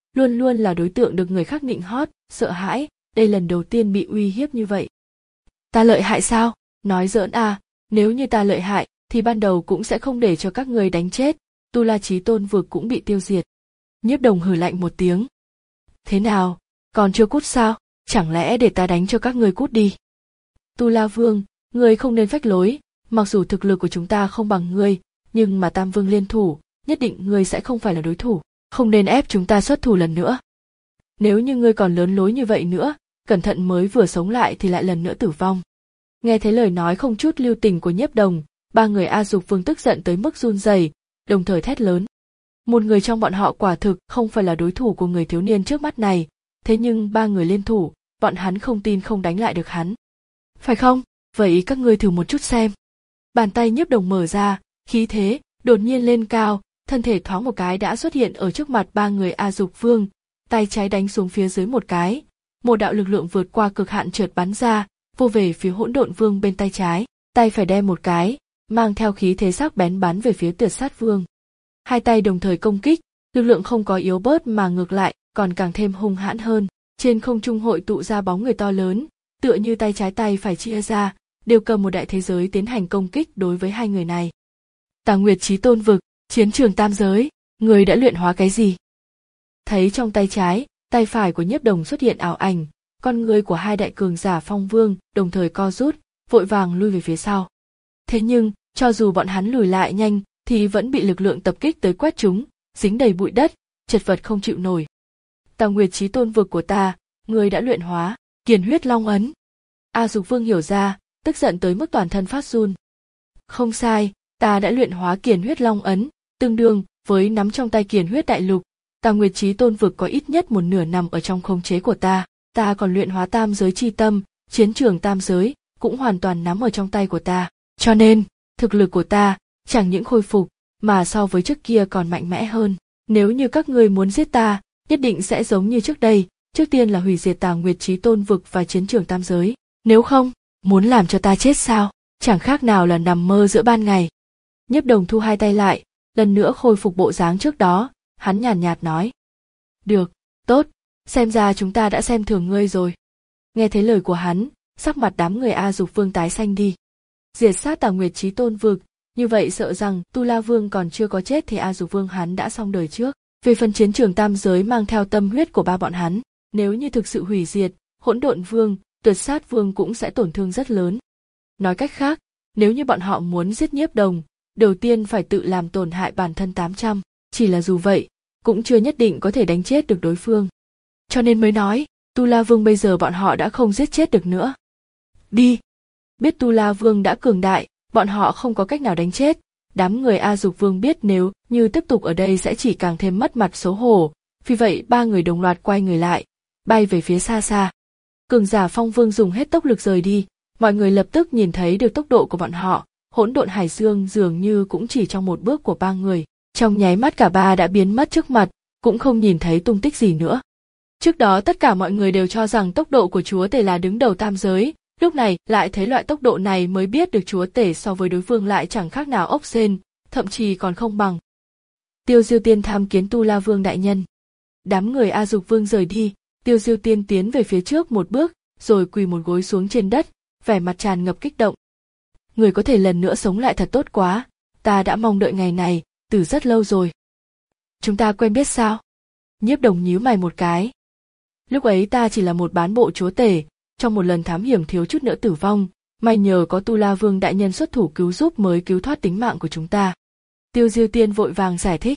luôn luôn là đối tượng được người khác nịnh hót, sợ hãi, đây lần đầu tiên bị uy hiếp như vậy. Ta lợi hại sao? Nói giỡn à, nếu như ta lợi hại, thì ban đầu cũng sẽ không để cho các người đánh chết, Tu La Chí Tôn vực cũng bị tiêu diệt. Nhiếp Đồng hừ lạnh một tiếng. Thế nào, còn chưa cút sao? Chẳng lẽ để ta đánh cho các ngươi cút đi? Tu La Vương, ngươi không nên phách lối, mặc dù thực lực của chúng ta không bằng ngươi, nhưng mà Tam Vương liên thủ, nhất định ngươi sẽ không phải là đối thủ, không nên ép chúng ta xuất thủ lần nữa. Nếu như ngươi còn lớn lối như vậy nữa, cẩn thận mới vừa sống lại thì lại lần nữa tử vong. Nghe thấy lời nói không chút lưu tình của Nhiếp Đồng, ba người A Dục Vương tức giận tới mức run rẩy, đồng thời thét lớn. Một người trong bọn họ quả thực không phải là đối thủ của người thiếu niên trước mắt này, thế nhưng ba người liên thủ, bọn hắn không tin không đánh lại được hắn. Phải không? Vậy các ngươi thử một chút xem. Bàn tay Nhiếp Đồng mở ra, khí thế đột nhiên lên cao, thân thể thoáng một cái đã xuất hiện ở trước mặt ba người A Dục Vương, tay trái đánh xuống phía dưới một cái, một đạo lực lượng vượt qua cực hạn chợt bắn ra, vô về phía Hỗn Độn Vương bên tay trái, tay phải đem một cái, mang theo khí thế sắc bén bắn về phía Tuyệt Sát Vương. Hai tay đồng thời công kích, lực lượng không có yếu bớt mà ngược lại, còn càng thêm hung hãn hơn. Trên không trung hội tụ ra bóng người to lớn, tựa như tay trái tay phải chia ra, đều cầm một đại thế giới tiến hành công kích đối với hai người này. Tà Nguyệt Chí Tôn vực, chiến trường tam giới, người đã luyện hóa cái gì? Thấy trong tay trái, tay phải của Nhiếp Đồng xuất hiện ảo ảnh, con người của hai đại cường giả Phong Vương đồng thời co rút, vội vàng lui về phía sau. Thế nhưng, cho dù bọn hắn lùi lại nhanh, thì vẫn bị lực lượng tập kích tới quét chúng, dính đầy bụi đất, chật vật không chịu nổi. Tà Nguyệt Chí Tôn vực của ta, người đã luyện hóa Kiền Huyết Long ấn. A Dục Vương hiểu ra, tức giận tới mức toàn thân phát run. Không sai, ta đã luyện hóa Kiền Huyết Long ấn, tương đương với nắm trong tay Kiền Huyết Đại Lục. Tà Nguyệt Chí Tôn vực có ít nhất một nửa nằm ở trong khống chế của ta. Ta còn luyện hóa Tam Giới Chi Tâm, chiến trường Tam Giới cũng hoàn toàn nắm ở trong tay của ta. Cho nên, thực lực của ta chẳng những khôi phục, mà so với trước kia còn mạnh mẽ hơn. Nếu như các ngươi muốn giết ta, nhất định sẽ giống như trước đây, trước tiên là hủy diệt Tà Nguyệt Chí Tôn vực và chiến trường Tam Giới. Nếu không, muốn làm cho ta chết sao? Chẳng khác nào là nằm mơ giữa ban ngày. Nhiếp Đồng thu hai tay lại, lần nữa khôi phục bộ dáng trước đó, hắn nhàn nhạt nói. Được, tốt, xem ra chúng ta đã xem thường ngươi rồi. Nghe thấy lời của hắn, sắc mặt đám người A Dục Vương tái xanh đi. Diệt sát Tà Nguyệt Chí Tôn vực, như vậy sợ rằng Tu La Vương còn chưa có chết thì A Dục Vương hắn đã xong đời trước. Về phần chiến trường Tam Giới mang theo tâm huyết của ba bọn hắn, nếu như thực sự hủy diệt, Hỗn Độn Vương, Tuyệt Sát Vương cũng sẽ tổn thương rất lớn. Nói cách khác, nếu như bọn họ muốn giết Nhiếp Đồng, đầu tiên phải tự làm tổn hại bản thân tám trăm, chỉ là dù vậy, cũng chưa nhất định có thể đánh chết được đối phương. Cho nên mới nói, Tu La Vương bây giờ bọn họ đã không giết chết được nữa. Đi! Biết Tu La Vương đã cường đại, bọn họ không có cách nào đánh chết. Đám người A Dục Vương biết nếu như tiếp tục ở đây sẽ chỉ càng thêm mất mặt xấu hổ, vì vậy ba người đồng loạt quay người lại, bay về phía xa xa. Cường giả Phong Vương dùng hết tốc lực rời đi, mọi người lập tức nhìn thấy được tốc độ của bọn họ, Hỗn Độn Hải Dương dường như cũng chỉ trong một bước của ba người, trong nháy mắt cả ba đã biến mất trước mặt, cũng không nhìn thấy tung tích gì nữa. Trước đó tất cả mọi người đều cho rằng tốc độ của chúa tể là đứng đầu tam giới, lúc này lại thấy loại tốc độ này mới biết được chúa tể so với đối phương lại chẳng khác nào ốc sên, thậm chí còn không bằng. Tiêu Diêu Tiên tham kiến Tu La Vương đại nhân. Đám người A Dục Vương rời đi, Tiêu Diêu Tiên tiến về phía trước một bước, rồi quỳ một gối xuống trên đất, vẻ mặt tràn ngập kích động. Người có thể lần nữa sống lại thật tốt quá, ta đã mong đợi ngày này, từ rất lâu rồi. Chúng ta quen biết sao? Nhiếp Đồng nhíu mày một cái. Lúc ấy ta chỉ là một bán bộ chúa tể, trong một lần thám hiểm thiếu chút nữa tử vong, may nhờ có Tu La Vương đại nhân xuất thủ cứu giúp mới cứu thoát tính mạng của chúng ta. Tiêu Diêu Tiên vội vàng giải thích.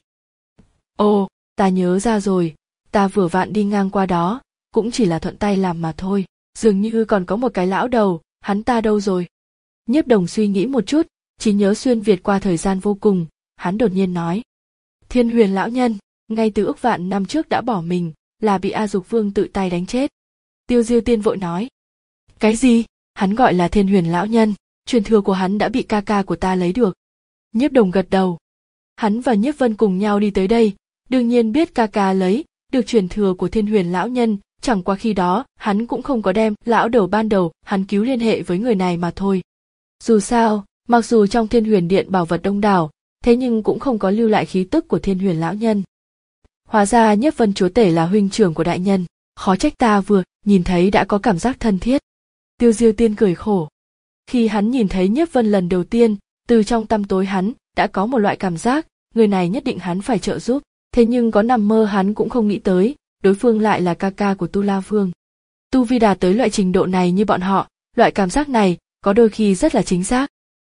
Ồ, ta nhớ ra rồi, ta vừa vặn đi ngang qua đó, cũng chỉ là thuận tay làm mà thôi, dường như còn có một cái lão đầu, hắn ta đâu rồi? Nhiếp Đồng suy nghĩ một chút, trí nhớ xuyên Việt qua thời gian vô cùng, hắn đột nhiên nói. Thiên Huyền lão nhân, ngay từ ức vạn năm trước đã bỏ mình, là bị A Dục Vương tự tay đánh chết. Tiêu Diêu Tiên vội nói. Cái gì? Hắn gọi là Thiên Huyền lão nhân, truyền thừa của hắn đã bị ca ca của ta lấy được. Nhiếp Đồng gật đầu. Hắn và Nhiếp Vân cùng nhau đi tới đây, đương nhiên biết ca ca lấy được truyền thừa của Thiên Huyền lão nhân, chẳng qua khi đó hắn cũng không có đem lão đầu ban đầu hắn cứu liên hệ với người này mà thôi. Dù sao, mặc dù trong Thiên Huyền Điện bảo vật đông đảo, thế nhưng cũng không có lưu lại khí tức của Thiên Huyền lão nhân. Hóa ra Nhiếp Vân chúa tể là huynh trưởng của đại nhân, khó trách ta vừa nhìn thấy đã có cảm giác thân thiết. Tiêu Diêu Tiên cười khổ. Khi hắn nhìn thấy Nhiếp Vân lần đầu tiên, từ trong tăm tối hắn đã có một loại cảm giác, người này nhất định hắn phải trợ giúp. Thế nhưng có nằm mơ hắn cũng không nghĩ tới, đối phương lại là ca ca của Tu La Vương. Tu vi đạt tới loại trình độ này như bọn họ, loại cảm giác này có đôi khi rất là chính xác.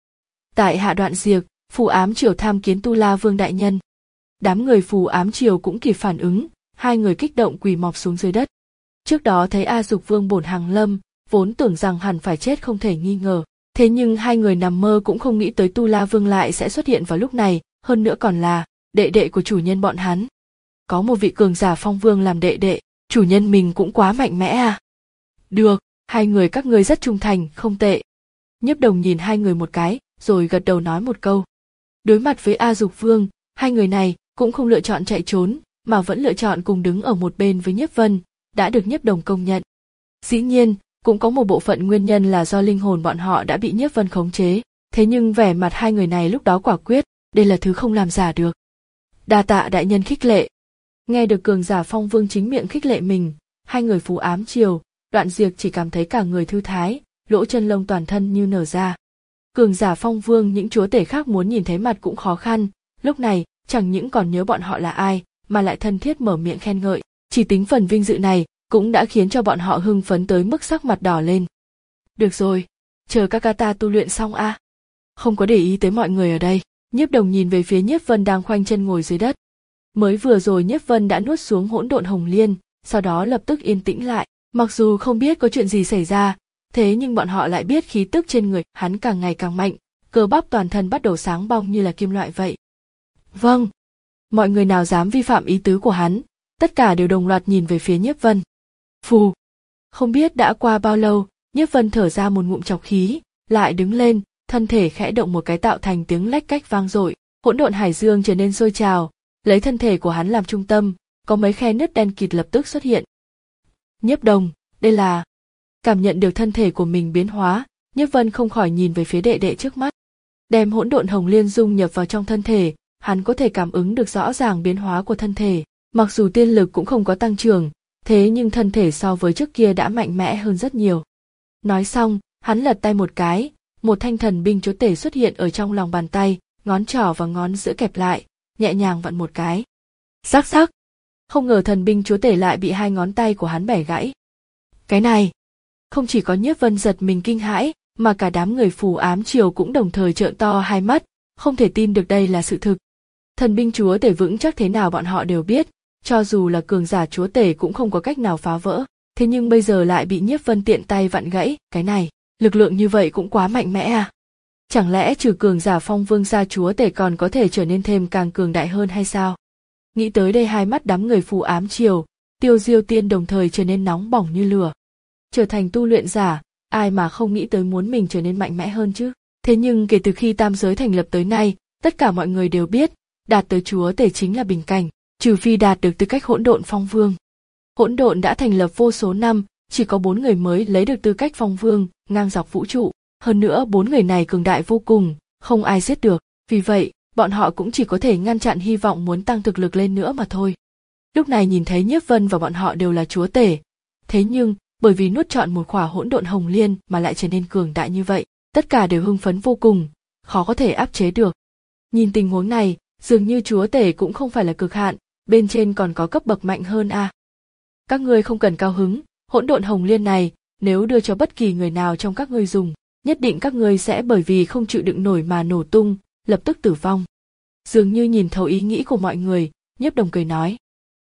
Tại Hạ Đoạn Diệp, Phù Ám Triều tham kiến Tu La Vương đại nhân. Đám người Phù Ám Triều cũng kịp phản ứng, hai người kích động quỳ mọp xuống dưới đất. Trước đó thấy A Dục Vương bổn hàng lâm, vốn tưởng rằng hẳn phải chết không thể nghi ngờ. Thế nhưng hai người nằm mơ cũng không nghĩ tới Tu La Vương lại sẽ xuất hiện vào lúc này, hơn nữa còn là đệ đệ của chủ nhân bọn hắn. Có một vị cường giả phong vương làm đệ đệ, chủ nhân mình cũng quá mạnh mẽ à. Được, hai người các ngươi rất trung thành, không tệ. Nhiếp Đồng nhìn hai người một cái, rồi gật đầu nói một câu. Đối mặt với A Dục Vương, hai người này cũng không lựa chọn chạy trốn, mà vẫn lựa chọn cùng đứng ở một bên với Nhiếp Vân, đã được Nhiếp Đồng công nhận. Dĩ nhiên, cũng có một bộ phận nguyên nhân là do linh hồn bọn họ đã bị Nhiếp Vân khống chế, thế nhưng vẻ mặt hai người này lúc đó quả quyết, đây là thứ không làm giả được. Đa tạ đại nhân khích lệ. Nghe được cường giả phong vương chính miệng khích lệ mình, hai người Phù Ám Triều, Đoạn Diệp chỉ cảm thấy cả người thư thái, lỗ chân lông toàn thân như nở ra. Cường giả phong vương những chúa tể khác muốn nhìn thấy mặt cũng khó khăn, lúc này chẳng những còn nhớ bọn họ là ai, mà lại thân thiết mở miệng khen ngợi, chỉ tính phần vinh dự này cũng đã khiến cho bọn họ hưng phấn tới mức sắc mặt đỏ lên. Được rồi, chờ các ca ta tu luyện xong a. À. Không có để ý tới mọi người ở đây, Nhiếp Đồng nhìn về phía Nhiếp Vân đang khoanh chân ngồi dưới đất. Mới vừa rồi Nhiếp Vân đã nuốt xuống hỗn độn hồng liên, sau đó lập tức yên tĩnh lại, mặc dù không biết có chuyện gì xảy ra, thế nhưng bọn họ lại biết khí tức trên người hắn càng ngày càng mạnh, cơ bắp toàn thân bắt đầu sáng bong như là kim loại vậy. Vâng, mọi người nào dám vi phạm ý tứ của hắn, tất cả đều đồng loạt nhìn về phía Nhiếp Vân. Phù, không biết đã qua bao lâu, Nhiếp Vân thở ra một ngụm trọc khí, lại đứng lên, thân thể khẽ động một cái tạo thành tiếng lách cách vang dội, hỗn độn hải dương trở nên sôi trào, lấy thân thể của hắn làm trung tâm, có mấy khe nứt đen kịt lập tức xuất hiện. Nhiếp Đồng, đây là... Cảm nhận được thân thể của mình biến hóa, Nhiếp Vân không khỏi nhìn về phía đệ đệ trước mắt. Đem hỗn độn hồng liên dung nhập vào trong thân thể, hắn có thể cảm ứng được rõ ràng biến hóa của thân thể, mặc dù tiên lực cũng không có tăng trưởng, thế nhưng thân thể so với trước kia đã mạnh mẽ hơn rất nhiều. Nói xong, hắn lật tay một cái, một thanh thần binh chúa tể xuất hiện ở trong lòng bàn tay, ngón trỏ và ngón giữa kẹp lại, nhẹ nhàng vặn một cái. Rắc rắc! Không ngờ thần binh chúa tể lại bị hai ngón tay của hắn bẻ gãy. Cái này! Không chỉ có Nhiếp Vân giật mình kinh hãi, mà cả đám người Phù Ám Triều cũng đồng thời trợn to hai mắt, không thể tin được đây là sự thực. Thần binh chúa tể vững chắc thế nào bọn họ đều biết, cho dù là cường giả chúa tể cũng không có cách nào phá vỡ, thế nhưng bây giờ lại bị Nhiếp Vân tiện tay vặn gãy, cái này, lực lượng như vậy cũng quá mạnh mẽ à. Chẳng lẽ trừ cường giả phong vương gia chúa tể còn có thể trở nên thêm càng cường đại hơn hay sao? Nghĩ tới đây hai mắt đám người Phù Ám Triều, Tiêu Diêu Tiên đồng thời trở nên nóng bỏng như lửa. Trở thành tu luyện giả, ai mà không nghĩ tới muốn mình trở nên mạnh mẽ hơn chứ? Thế nhưng kể từ khi tam giới thành lập tới nay, tất cả mọi người đều biết, đạt tới chúa tể chính là bình cảnh, trừ phi đạt được tư cách hỗn độn phong vương. Hỗn độn đã thành lập vô số năm, chỉ có bốn người mới lấy được tư cách phong vương, ngang dọc vũ trụ. Hơn nữa bốn người này cường đại vô cùng, không ai giết được, vì vậy, bọn họ cũng chỉ có thể ngăn chặn hy vọng muốn tăng thực lực lên nữa mà thôi. Lúc này nhìn thấy Nhiếp Vân và bọn họ đều là chúa tể, thế nhưng, bởi vì nuốt trọn một khỏa hỗn độn hồng liên mà lại trở nên cường đại như vậy, tất cả đều hưng phấn vô cùng, khó có thể áp chế được. Nhìn tình huống này, dường như chúa tể cũng không phải là cực hạn, bên trên còn có cấp bậc mạnh hơn à. Các ngươi không cần cao hứng, hỗn độn hồng liên này, nếu đưa cho bất kỳ người nào trong các ngươi dùng, nhất định các ngươi sẽ bởi vì không chịu đựng nổi mà nổ tung, lập tức tử vong. Dường như nhìn thấu ý nghĩ của mọi người, Nhiếp Đồng cười nói.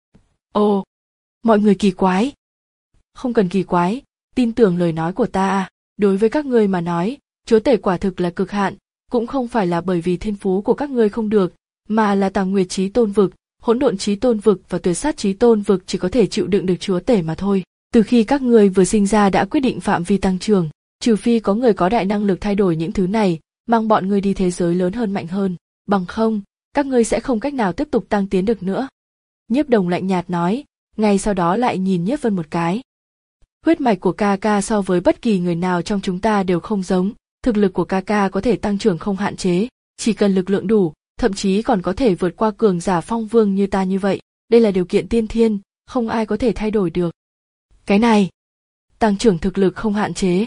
Ồ, mọi người kỳ quái. Không cần kỳ quái, tin tưởng lời nói của ta à, đối với các ngươi mà nói, chúa tể quả thực là cực hạn, cũng không phải là bởi vì thiên phú của các ngươi không được, mà là Tàng Nguyệt Chí Tôn vực, Hỗn Độn Chí Tôn vực và Tuyệt Sát Chí Tôn vực chỉ có thể chịu đựng được chúa tể mà thôi. Từ khi các ngươi vừa sinh ra đã quyết định phạm vi tăng trưởng, trừ phi có người có đại năng lực thay đổi những thứ này, mang bọn ngươi đi thế giới lớn hơn mạnh hơn, bằng không, các ngươi sẽ không cách nào tiếp tục tăng tiến được nữa. Nhiếp Đồng lạnh nhạt nói, ngay sau đó lại nhìn Nhiếp Vân một cái. Huyết mạch của ca ca so với bất kỳ người nào trong chúng ta đều không giống, thực lực của ca ca có thể tăng trưởng không hạn chế, chỉ cần lực lượng đủ, thậm chí còn có thể vượt qua cường giả phong vương như ta như vậy, Đây là điều kiện tiên thiên, không ai có thể thay đổi được. Cái này, tăng trưởng thực lực không hạn chế,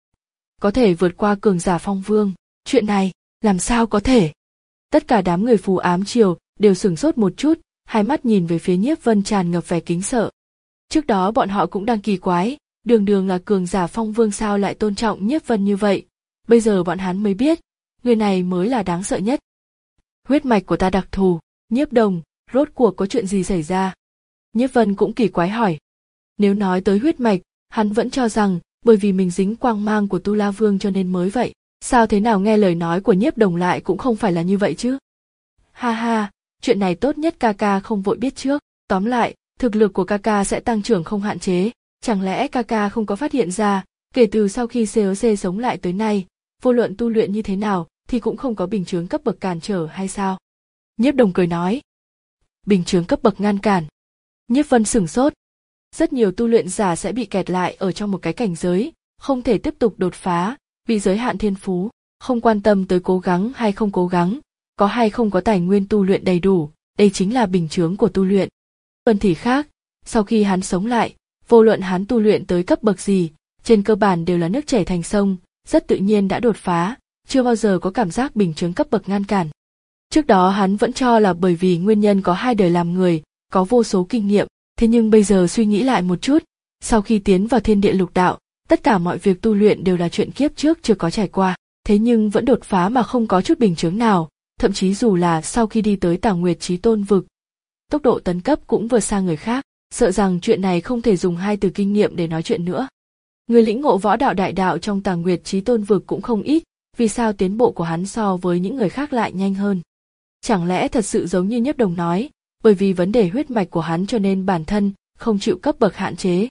có thể vượt qua cường giả phong vương, chuyện này, làm sao có thể? Tất cả đám người phù ám triều đều sửng sốt một chút, hai mắt nhìn về phía Nhiếp Vân tràn ngập vẻ kính sợ. Trước đó bọn họ cũng đang kỳ quái, đường đường là cường giả phong vương sao lại tôn trọng Nhiếp Vân như vậy, bây giờ bọn hắn mới biết, người này mới là đáng sợ nhất. Huyết mạch của ta đặc thù, Nhiếp Đồng, rốt cuộc có chuyện gì xảy ra? Nhiếp Vân cũng kỳ quái hỏi. Nếu nói tới huyết mạch, hắn vẫn cho rằng bởi vì mình dính quang mang của Tu La Vương cho nên mới vậy. Sao thế nào nghe lời nói của Nhiếp Đồng lại cũng không phải là như vậy chứ? Ha ha, chuyện này tốt nhất ca ca không vội biết trước. Tóm lại, thực lực của ca ca sẽ tăng trưởng không hạn chế. Chẳng lẽ ca ca không có phát hiện ra, kể từ sau khi xê o xê sống lại tới nay, vô luận tu luyện như thế nào thì cũng không có bình chướng cấp bậc cản trở hay sao? Nhiếp Đồng cười nói. Bình chướng cấp bậc ngăn cản. Nhiếp Vân sửng sốt. Rất nhiều tu luyện giả sẽ bị kẹt lại ở trong một cái cảnh giới, không thể tiếp tục đột phá, bị giới hạn thiên phú, không quan tâm tới cố gắng hay không cố gắng, có hay không có tài nguyên tu luyện đầy đủ, đây chính là bình chướng của tu luyện. Vân thì khác, sau khi hắn sống lại, vô luận hắn tu luyện tới cấp bậc gì, trên cơ bản đều là nước chảy thành sông, rất tự nhiên đã đột phá, chưa bao giờ có cảm giác bình chướng cấp bậc ngăn cản. Trước đó hắn vẫn cho là bởi vì nguyên nhân có hai đời làm người, có vô số kinh nghiệm, thế nhưng bây giờ suy nghĩ lại một chút, sau khi tiến vào thiên địa lục đạo, tất cả mọi việc tu luyện đều là chuyện kiếp trước chưa có trải qua, thế nhưng vẫn đột phá mà không có chút bình chướng nào, thậm chí dù là sau khi đi tới Tà Nguyệt Chí Tôn vực, tốc độ tấn cấp cũng vượt xa người khác, sợ rằng chuyện này không thể dùng hai từ kinh nghiệm để nói chuyện nữa. Người lĩnh ngộ võ đạo đại đạo trong Tà Nguyệt Chí Tôn vực cũng không ít, vì sao tiến bộ của hắn so với những người khác lại nhanh hơn? Chẳng lẽ thật sự giống như Nhiếp Đồng nói, bởi vì vấn đề huyết mạch của hắn cho nên bản thân không chịu cấp bậc hạn chế?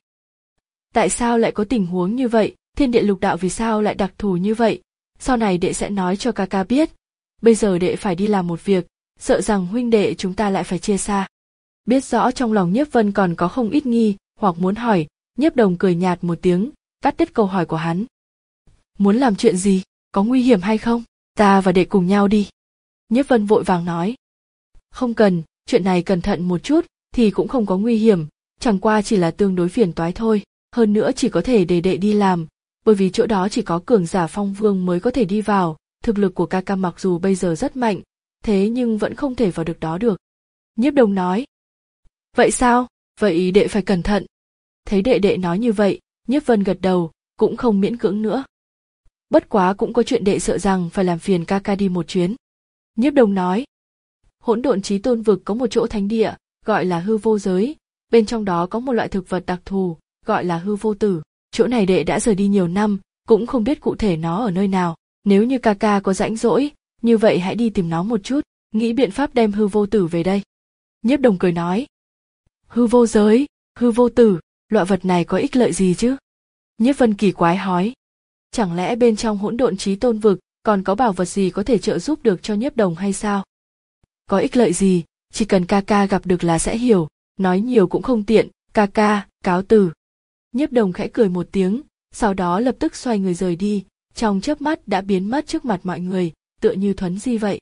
Tại sao lại có tình huống như vậy, thiên địa lục đạo vì sao lại đặc thù như vậy? Sau này đệ sẽ nói cho ca ca biết. Bây giờ đệ phải đi làm một việc, sợ rằng huynh đệ chúng ta lại phải chia xa. Biết rõ trong lòng Nhiếp Vân còn có không ít nghi, hoặc muốn hỏi, Nhiếp Đồng cười nhạt một tiếng, cắt đứt câu hỏi của hắn. Muốn làm chuyện gì, có nguy hiểm hay không? Ta và đệ cùng nhau đi. Nhiếp Vân vội vàng nói. Không cần, chuyện này cẩn thận một chút, thì cũng không có nguy hiểm, chẳng qua chỉ là tương đối phiền toái thôi. Hơn nữa chỉ có thể để đệ đi làm, bởi vì chỗ đó chỉ có cường giả phong vương mới có thể đi vào, thực lực của ca ca mặc dù bây giờ rất mạnh, thế nhưng vẫn không thể vào được đó được. Nhiếp Đồng nói. Vậy sao, vậy đệ phải cẩn thận. Thấy đệ đệ nói như vậy, Nhiếp Vân gật đầu, cũng không miễn cưỡng nữa. Bất quá cũng có chuyện đệ sợ rằng phải làm phiền ca ca đi một chuyến. Nhiếp Đồng nói. Hỗn Độn Chí Tôn vực có một chỗ thánh địa, gọi là hư vô giới, bên trong đó có một loại thực vật đặc thù, gọi là hư vô tử. Chỗ này đệ đã rời đi nhiều năm, cũng không biết cụ thể nó ở nơi nào. Nếu như ca ca có rãnh rỗi, như vậy hãy đi tìm nó một chút, nghĩ biện pháp đem hư vô tử về đây. Nhiếp Đồng cười nói. Hư vô giới, hư vô tử, loại vật này có ích lợi gì chứ? Nhiếp Vân kỳ quái hỏi. Chẳng lẽ bên trong Hỗn Độn Chí Tôn vực còn có bảo vật gì có thể trợ giúp được cho Nhiếp Đồng hay sao? Có ích lợi gì, chỉ cần ca ca gặp được là sẽ hiểu, nói nhiều cũng không tiện, ca ca, cáo từ. Nhiếp Đồng khẽ cười một tiếng, sau đó lập tức xoay người rời đi, trong chớp mắt đã biến mất trước mặt mọi người, tựa như thuấn di vậy.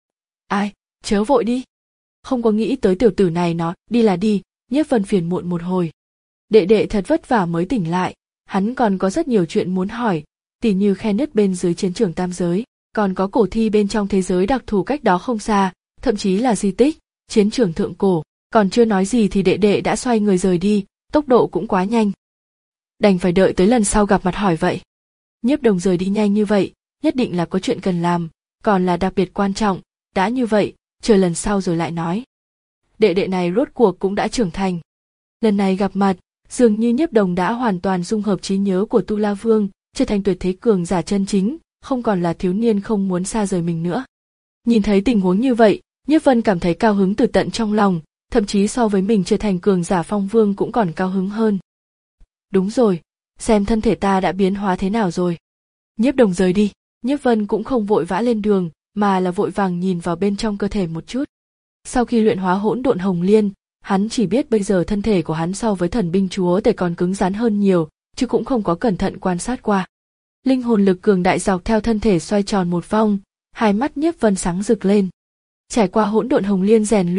Ai, chớ vội đi. Không có nghĩ tới tiểu tử này nó, đi là đi, Nhiếp Vân phiền muộn một hồi. Đệ đệ thật vất vả mới tỉnh lại, hắn còn có rất nhiều chuyện muốn hỏi, tỉ như khe nứt bên dưới chiến trường tam giới, còn có cổ thi bên trong thế giới đặc thù cách đó không xa, thậm chí là di tích, chiến trường thượng cổ, còn chưa nói gì thì đệ đệ đã xoay người rời đi, tốc độ cũng quá nhanh. Đành phải đợi tới lần sau gặp mặt hỏi vậy. Nhiếp Đồng rời đi nhanh như vậy, nhất định là có chuyện cần làm, còn là đặc biệt quan trọng, đã như vậy, chờ lần sau rồi lại nói. Đệ đệ này rốt cuộc cũng đã trưởng thành. Lần này gặp mặt, dường như Nhiếp Đồng đã hoàn toàn dung hợp trí nhớ của Tu La Vương, trở thành tuyệt thế cường giả chân chính, không còn là thiếu niên không muốn xa rời mình nữa. Nhìn thấy tình huống như vậy, Nhiếp Vân cảm thấy cao hứng từ tận trong lòng, thậm chí so với mình trở thành cường giả phong vương cũng còn cao hứng hơn. Đúng rồi, xem thân thể ta đã biến hóa thế nào rồi. Nhiếp Đồng rời đi, Nhiếp Vân cũng không vội vã lên đường, mà là vội vàng nhìn vào bên trong cơ thể một chút. Sau khi luyện hóa hỗn độn hồng liên, hắn chỉ biết bây giờ thân thể của hắn so với thần binh chúa tể còn cứng rắn hơn nhiều, chứ cũng không có cẩn thận quan sát qua. Linh hồn lực cường đại dọc theo thân thể xoay tròn một vòng, hai mắt Nhiếp Vân sáng rực lên. Trải qua hỗn độn hồng liên rèn luyện,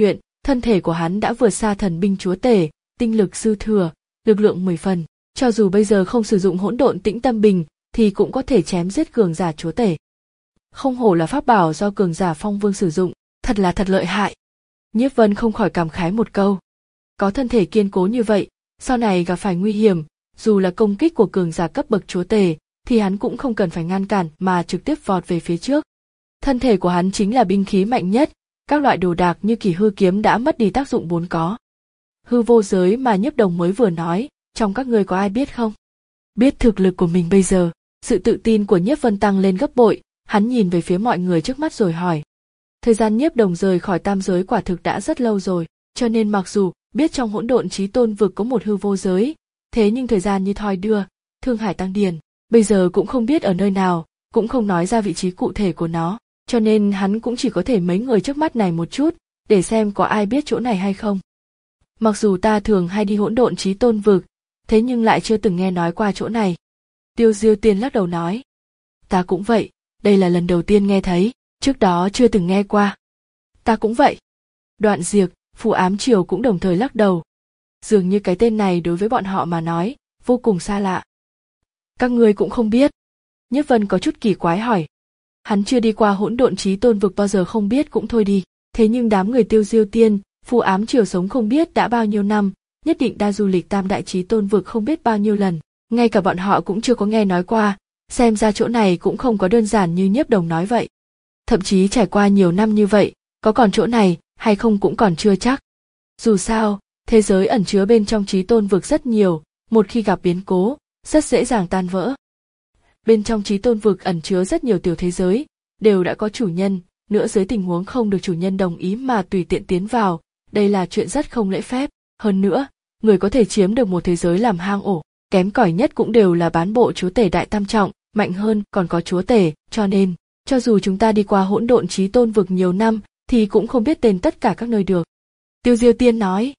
Thân thể của hắn đã vượt xa thần binh chúa tể, tinh lực dư thừa, lực lượng mười phần. Cho dù bây giờ không sử dụng hỗn độn tĩnh tâm bình, thì cũng có thể chém giết cường giả chúa tể. Không hổ là pháp bảo do cường giả phong vương sử dụng, thật là thật lợi hại. Nhiếp Vân không khỏi cảm khái một câu. Có thân thể kiên cố như vậy, sau này gặp phải nguy hiểm, dù là công kích của cường giả cấp bậc chúa tể, thì hắn cũng không cần phải ngăn cản mà trực tiếp vọt về phía trước. Thân thể của hắn chính là binh khí mạnh nhất, các loại đồ đạc như kỳ hư kiếm đã mất đi tác dụng vốn có. Hư vô giới mà Nhiếp Đồng mới vừa nói, trong các ngươi có ai biết không? Biết thực lực của mình bây giờ, sự tự tin của Nhiếp Vân tăng lên gấp bội, hắn nhìn về phía mọi người trước mắt rồi hỏi. Thời gian Nhiếp Đồng rời khỏi tam giới quả thực đã rất lâu rồi, cho nên mặc dù biết trong hỗn độn chí tôn vực có một hư vô giới, thế nhưng thời gian như thoi đưa, Thương Hải Tăng Điền, bây giờ cũng không biết ở nơi nào, cũng không nói ra vị trí cụ thể của nó, cho nên hắn cũng chỉ có thể mấy người trước mắt này một chút, để xem có ai biết chỗ này hay không. Mặc dù ta thường hay đi hỗn độn chí tôn vực, thế nhưng lại chưa từng nghe nói qua chỗ này. Tiêu Diêu Tiên lắc đầu nói. Ta cũng vậy, đây là lần đầu tiên nghe thấy, trước đó chưa từng nghe qua. Ta cũng vậy. Đoạn Diệp, Phù Ám Triều cũng đồng thời lắc đầu. Dường như cái tên này đối với bọn họ mà nói, vô cùng xa lạ. Các ngươi cũng không biết. Nhiếp Vân có chút kỳ quái hỏi. Hắn chưa đi qua hỗn độn chí tôn vực bao giờ không biết cũng thôi đi, thế nhưng đám người Tiêu Diêu Tiên, Phù Ám Triều sống không biết đã bao nhiêu năm, nhất định đã du lịch tam đại chí tôn vực không biết bao nhiêu lần, ngay cả bọn họ cũng chưa có nghe nói qua, xem ra chỗ này cũng không có đơn giản như Nhiếp Đồng nói vậy. Thậm chí trải qua nhiều năm như vậy, có còn chỗ này hay không cũng còn chưa chắc. Dù sao, thế giới ẩn chứa bên trong chí tôn vực rất nhiều, một khi gặp biến cố, rất dễ dàng tan vỡ. Bên trong chí tôn vực ẩn chứa rất nhiều tiểu thế giới, đều đã có chủ nhân, nữa dưới tình huống không được chủ nhân đồng ý mà tùy tiện tiến vào, đây là chuyện rất không lễ phép. Hơn nữa, người có thể chiếm được một thế giới làm hang ổ, kém cỏi nhất cũng đều là bán bộ chúa tể đại tam trọng, mạnh hơn còn có chúa tể, cho nên, cho dù chúng ta đi qua hỗn độn chí tôn vực nhiều năm, thì cũng không biết tên tất cả các nơi được. Tiêu Diêu Tiên nói.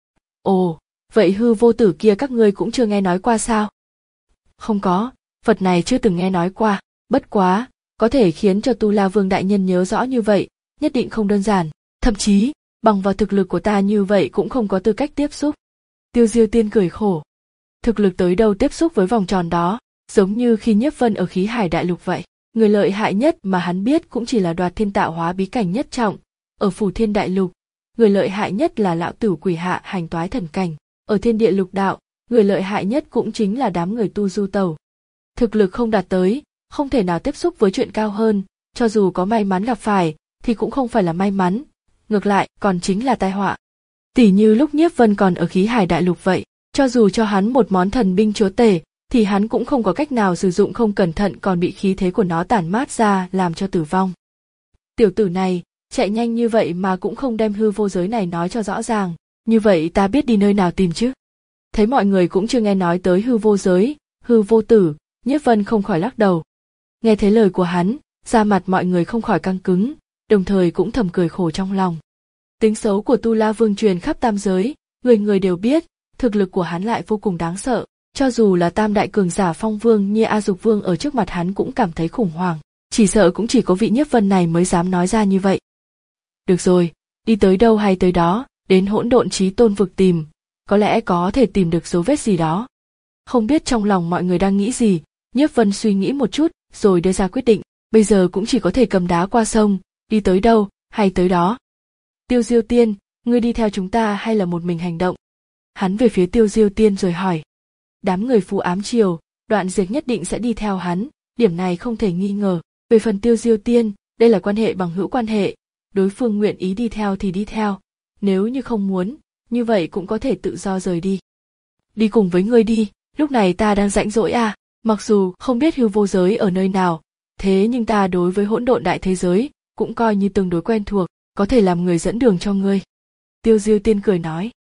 Ồ, vậy hư vô tử kia các ngươi cũng chưa nghe nói qua sao? Không có, vật này chưa từng nghe nói qua, bất quá, có thể khiến cho Tu La Vương đại nhân nhớ rõ như vậy, nhất định không đơn giản, thậm chí, bằng vào thực lực của ta như vậy cũng không có tư cách tiếp xúc. Tiêu Diêu Tiên cười khổ. Thực lực tới đâu tiếp xúc với vòng tròn đó, giống như khi Nhiếp Vân ở khí hải đại lục vậy. Người lợi hại nhất mà hắn biết cũng chỉ là đoạt thiên tạo hóa bí cảnh nhất trọng. Ở Phù Thiên đại lục, người lợi hại nhất là lão tử quỷ hạ hành toái thần cảnh. Ở thiên địa lục đạo, người lợi hại nhất cũng chính là đám người tu du tẩu. Thực lực không đạt tới, không thể nào tiếp xúc với chuyện cao hơn, cho dù có may mắn gặp phải, thì cũng không phải là may mắn. Ngược lại, còn chính là tai họa. Tỉ như lúc Nhiếp Vân còn ở khí hải đại lục vậy, cho dù cho hắn một món thần binh chúa tể, thì hắn cũng không có cách nào sử dụng, không cẩn thận còn bị khí thế của nó tản mát ra làm cho tử vong. Tiểu tử này, chạy nhanh như vậy mà cũng không đem hư vô giới này nói cho rõ ràng, như vậy ta biết đi nơi nào tìm chứ? Thấy mọi người cũng chưa nghe nói tới hư vô giới, hư vô tử, Nhiếp Vân không khỏi lắc đầu. Nghe thấy lời của hắn, da mặt mọi người không khỏi căng cứng, đồng thời cũng thầm cười khổ trong lòng. Tính xấu của Tu La Vương truyền khắp tam giới, người người đều biết, thực lực của hắn lại vô cùng đáng sợ, cho dù là tam đại cường giả phong vương như A Dục Vương ở trước mặt hắn cũng cảm thấy khủng hoảng, chỉ sợ cũng chỉ có vị Nhiếp Vân này mới dám nói ra như vậy. Được rồi, đi tới đâu hay tới đó, đến hỗn độn chí tôn vực tìm, có lẽ có thể tìm được dấu vết gì đó. Không biết trong lòng mọi người đang nghĩ gì, Nhiếp Vân suy nghĩ một chút, rồi đưa ra quyết định, bây giờ cũng chỉ có thể cầm đá qua sông, đi tới đâu, hay tới đó. Tiêu Diêu Tiên, ngươi đi theo chúng ta hay là một mình hành động? Hắn về phía Tiêu Diêu Tiên rồi hỏi. Đám người Phù Ám Triều, Đoạn Diệp nhất định sẽ đi theo hắn, điểm này không thể nghi ngờ. Về phần Tiêu Diêu Tiên, đây là quan hệ bằng hữu quan hệ, đối phương nguyện ý đi theo thì đi theo, nếu như không muốn, như vậy cũng có thể tự do rời đi. Đi cùng với ngươi đi, lúc này ta đang rảnh rỗi à, mặc dù không biết hư vô giới ở nơi nào, thế nhưng ta đối với hỗn độn đại thế giới, cũng coi như tương đối quen thuộc, có thể làm người dẫn đường cho ngươi. Tiêu Diêu Tiên cười nói.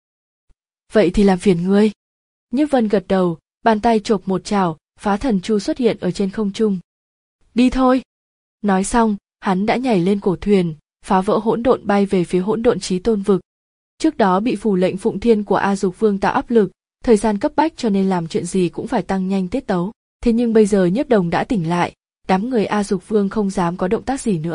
Vậy thì làm phiền ngươi. Nhiếp Vân gật đầu, bàn tay chộp một chảo, phá thần chu xuất hiện ở trên không trung. Đi thôi. Nói xong, hắn đã nhảy lên cổ thuyền, phá vỡ hỗn độn bay về phía hỗn độn chí tôn vực. Trước đó bị phủ lệnh Phụng Thiên của A Dục Vương tạo áp lực, thời gian cấp bách cho nên làm chuyện gì cũng phải tăng nhanh tiết tấu. Thế nhưng bây giờ Nhiếp Đồng đã tỉnh lại, đám người A Dục Vương không dám có động tác gì nữa.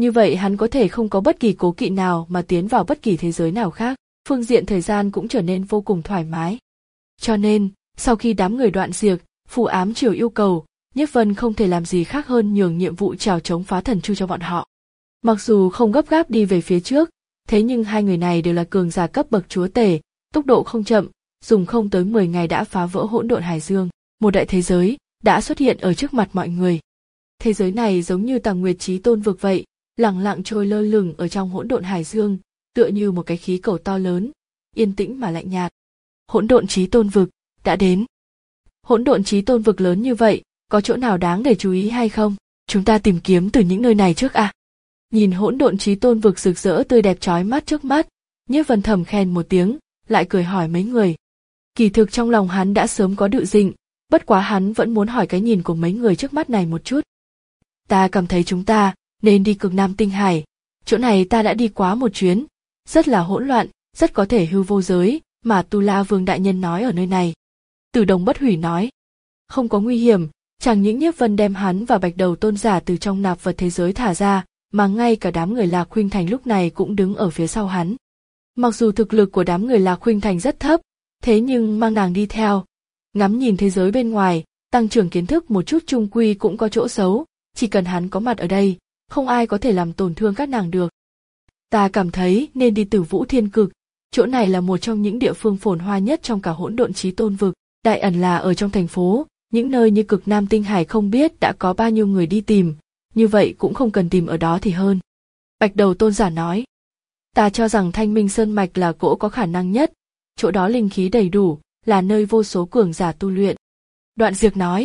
Như vậy hắn có thể không có bất kỳ cố kỵ nào mà tiến vào bất kỳ thế giới nào khác, phương diện thời gian cũng trở nên vô cùng thoải mái. Cho nên, sau khi đám người đoạn diệt, Phù Ám Triều yêu cầu, Nhiếp Vân không thể làm gì khác hơn nhường nhiệm vụ trèo chống phá thần chu cho bọn họ. Mặc dù không gấp gáp đi về phía trước, thế nhưng hai người này đều là cường giả cấp bậc chúa tể, tốc độ không chậm, dùng không tới mười ngày đã phá vỡ hỗn độn hải dương, một đại thế giới đã xuất hiện ở trước mặt mọi người. Thế giới này giống như Tàng Nguyệt Chí Tôn vực vậy, lẳng lặng trôi lơ lửng ở trong hỗn độn hải dương, tựa như một cái khí cầu to lớn, yên tĩnh mà lạnh nhạt. Hỗn độn Chí Tôn vực đã đến. Hỗn độn Chí Tôn vực lớn như vậy, có chỗ nào đáng để chú ý hay không? Chúng ta tìm kiếm từ những nơi này trước à? Nhìn hỗn độn Chí Tôn vực rực rỡ tươi đẹp chói mắt trước mắt, Nhiếp Vân thầm khen một tiếng, lại cười hỏi mấy người. Kỳ thực trong lòng hắn đã sớm có dự định, bất quá hắn vẫn muốn hỏi cái nhìn của mấy người trước mắt này một chút. Ta cảm thấy chúng ta nên đi Cực Nam Tinh Hải, chỗ này ta đã đi quá một chuyến, rất là hỗn loạn, rất có thể hư vô giới, mà Tu La Vương đại nhân nói ở nơi này. Tử Đồng Bất Hủy nói, không có nguy hiểm, chẳng những Nhiếp Vân đem hắn và Bạch Đầu Tôn giả từ trong nạp vật thế giới thả ra, mà ngay cả đám người Lạc Khuynh Thành lúc này cũng đứng ở phía sau hắn. Mặc dù thực lực của đám người Lạc Khuynh Thành rất thấp, thế nhưng mang nàng đi theo, ngắm nhìn thế giới bên ngoài, tăng trưởng kiến thức một chút chung quy cũng có chỗ xấu, chỉ cần hắn có mặt ở đây, không ai có thể làm tổn thương các nàng được. Ta cảm thấy nên đi Tử Vũ Thiên Cực, chỗ này là một trong những địa phương phồn hoa nhất trong cả hỗn độn Chí Tôn vực, đại ẩn là ở trong thành phố, những nơi như Cực Nam Tinh Hải không biết đã có bao nhiêu người đi tìm, như vậy cũng không cần tìm ở đó thì hơn. Bạch Đầu Tôn giả nói, ta cho rằng Thanh Minh Sơn Mạch là cỗ có khả năng nhất, chỗ đó linh khí đầy đủ, là nơi vô số cường giả tu luyện. Đoạn Diệp nói,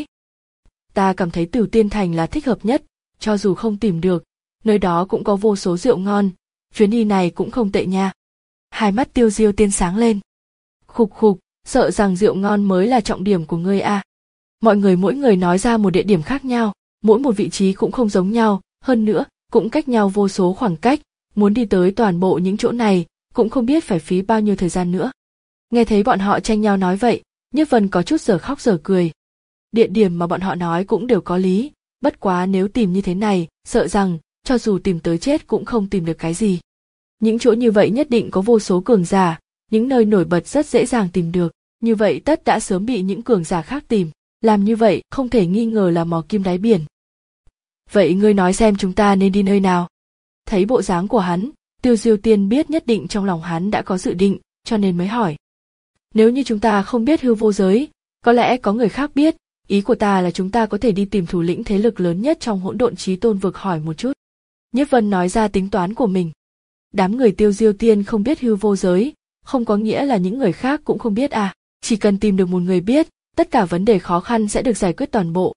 ta cảm thấy Tử Tiên Thành là thích hợp nhất, cho dù không tìm được, nơi đó cũng có vô số rượu ngon, chuyến đi này cũng không tệ nha. Hai mắt Tiêu Diêu Tiên sáng lên. Khục khục, sợ rằng rượu ngon mới là trọng điểm của ngươi à. Mọi người mỗi người nói ra một địa điểm khác nhau, mỗi một vị trí cũng không giống nhau, hơn nữa, cũng cách nhau vô số khoảng cách, muốn đi tới toàn bộ những chỗ này, cũng không biết phải phí bao nhiêu thời gian nữa. Nghe thấy bọn họ tranh nhau nói vậy, Nhiếp Vân có chút giờ khóc giờ cười. Địa điểm mà bọn họ nói cũng đều có lý, bất quá nếu tìm như thế này, sợ rằng, cho dù tìm tới chết cũng không tìm được cái gì. Những chỗ như vậy nhất định có vô số cường giả, những nơi nổi bật rất dễ dàng tìm được, như vậy tất đã sớm bị những cường giả khác tìm, làm như vậy không thể nghi ngờ là mò kim đáy biển. Vậy ngươi nói xem chúng ta nên đi nơi nào? Thấy bộ dáng của hắn, Tiêu Diêu Tiên biết nhất định trong lòng hắn đã có dự định, cho nên mới hỏi. Nếu như chúng ta không biết hư vô giới, có lẽ có người khác biết, ý của ta là chúng ta có thể đi tìm thủ lĩnh thế lực lớn nhất trong hỗn độn Chí Tôn vực hỏi một chút. Nhiếp Vân nói ra tính toán của mình. Đám người Tiêu Diêu Tiên không biết hư vô giới, không có nghĩa là những người khác cũng không biết à, chỉ cần tìm được một người biết, tất cả vấn đề khó khăn sẽ được giải quyết toàn bộ.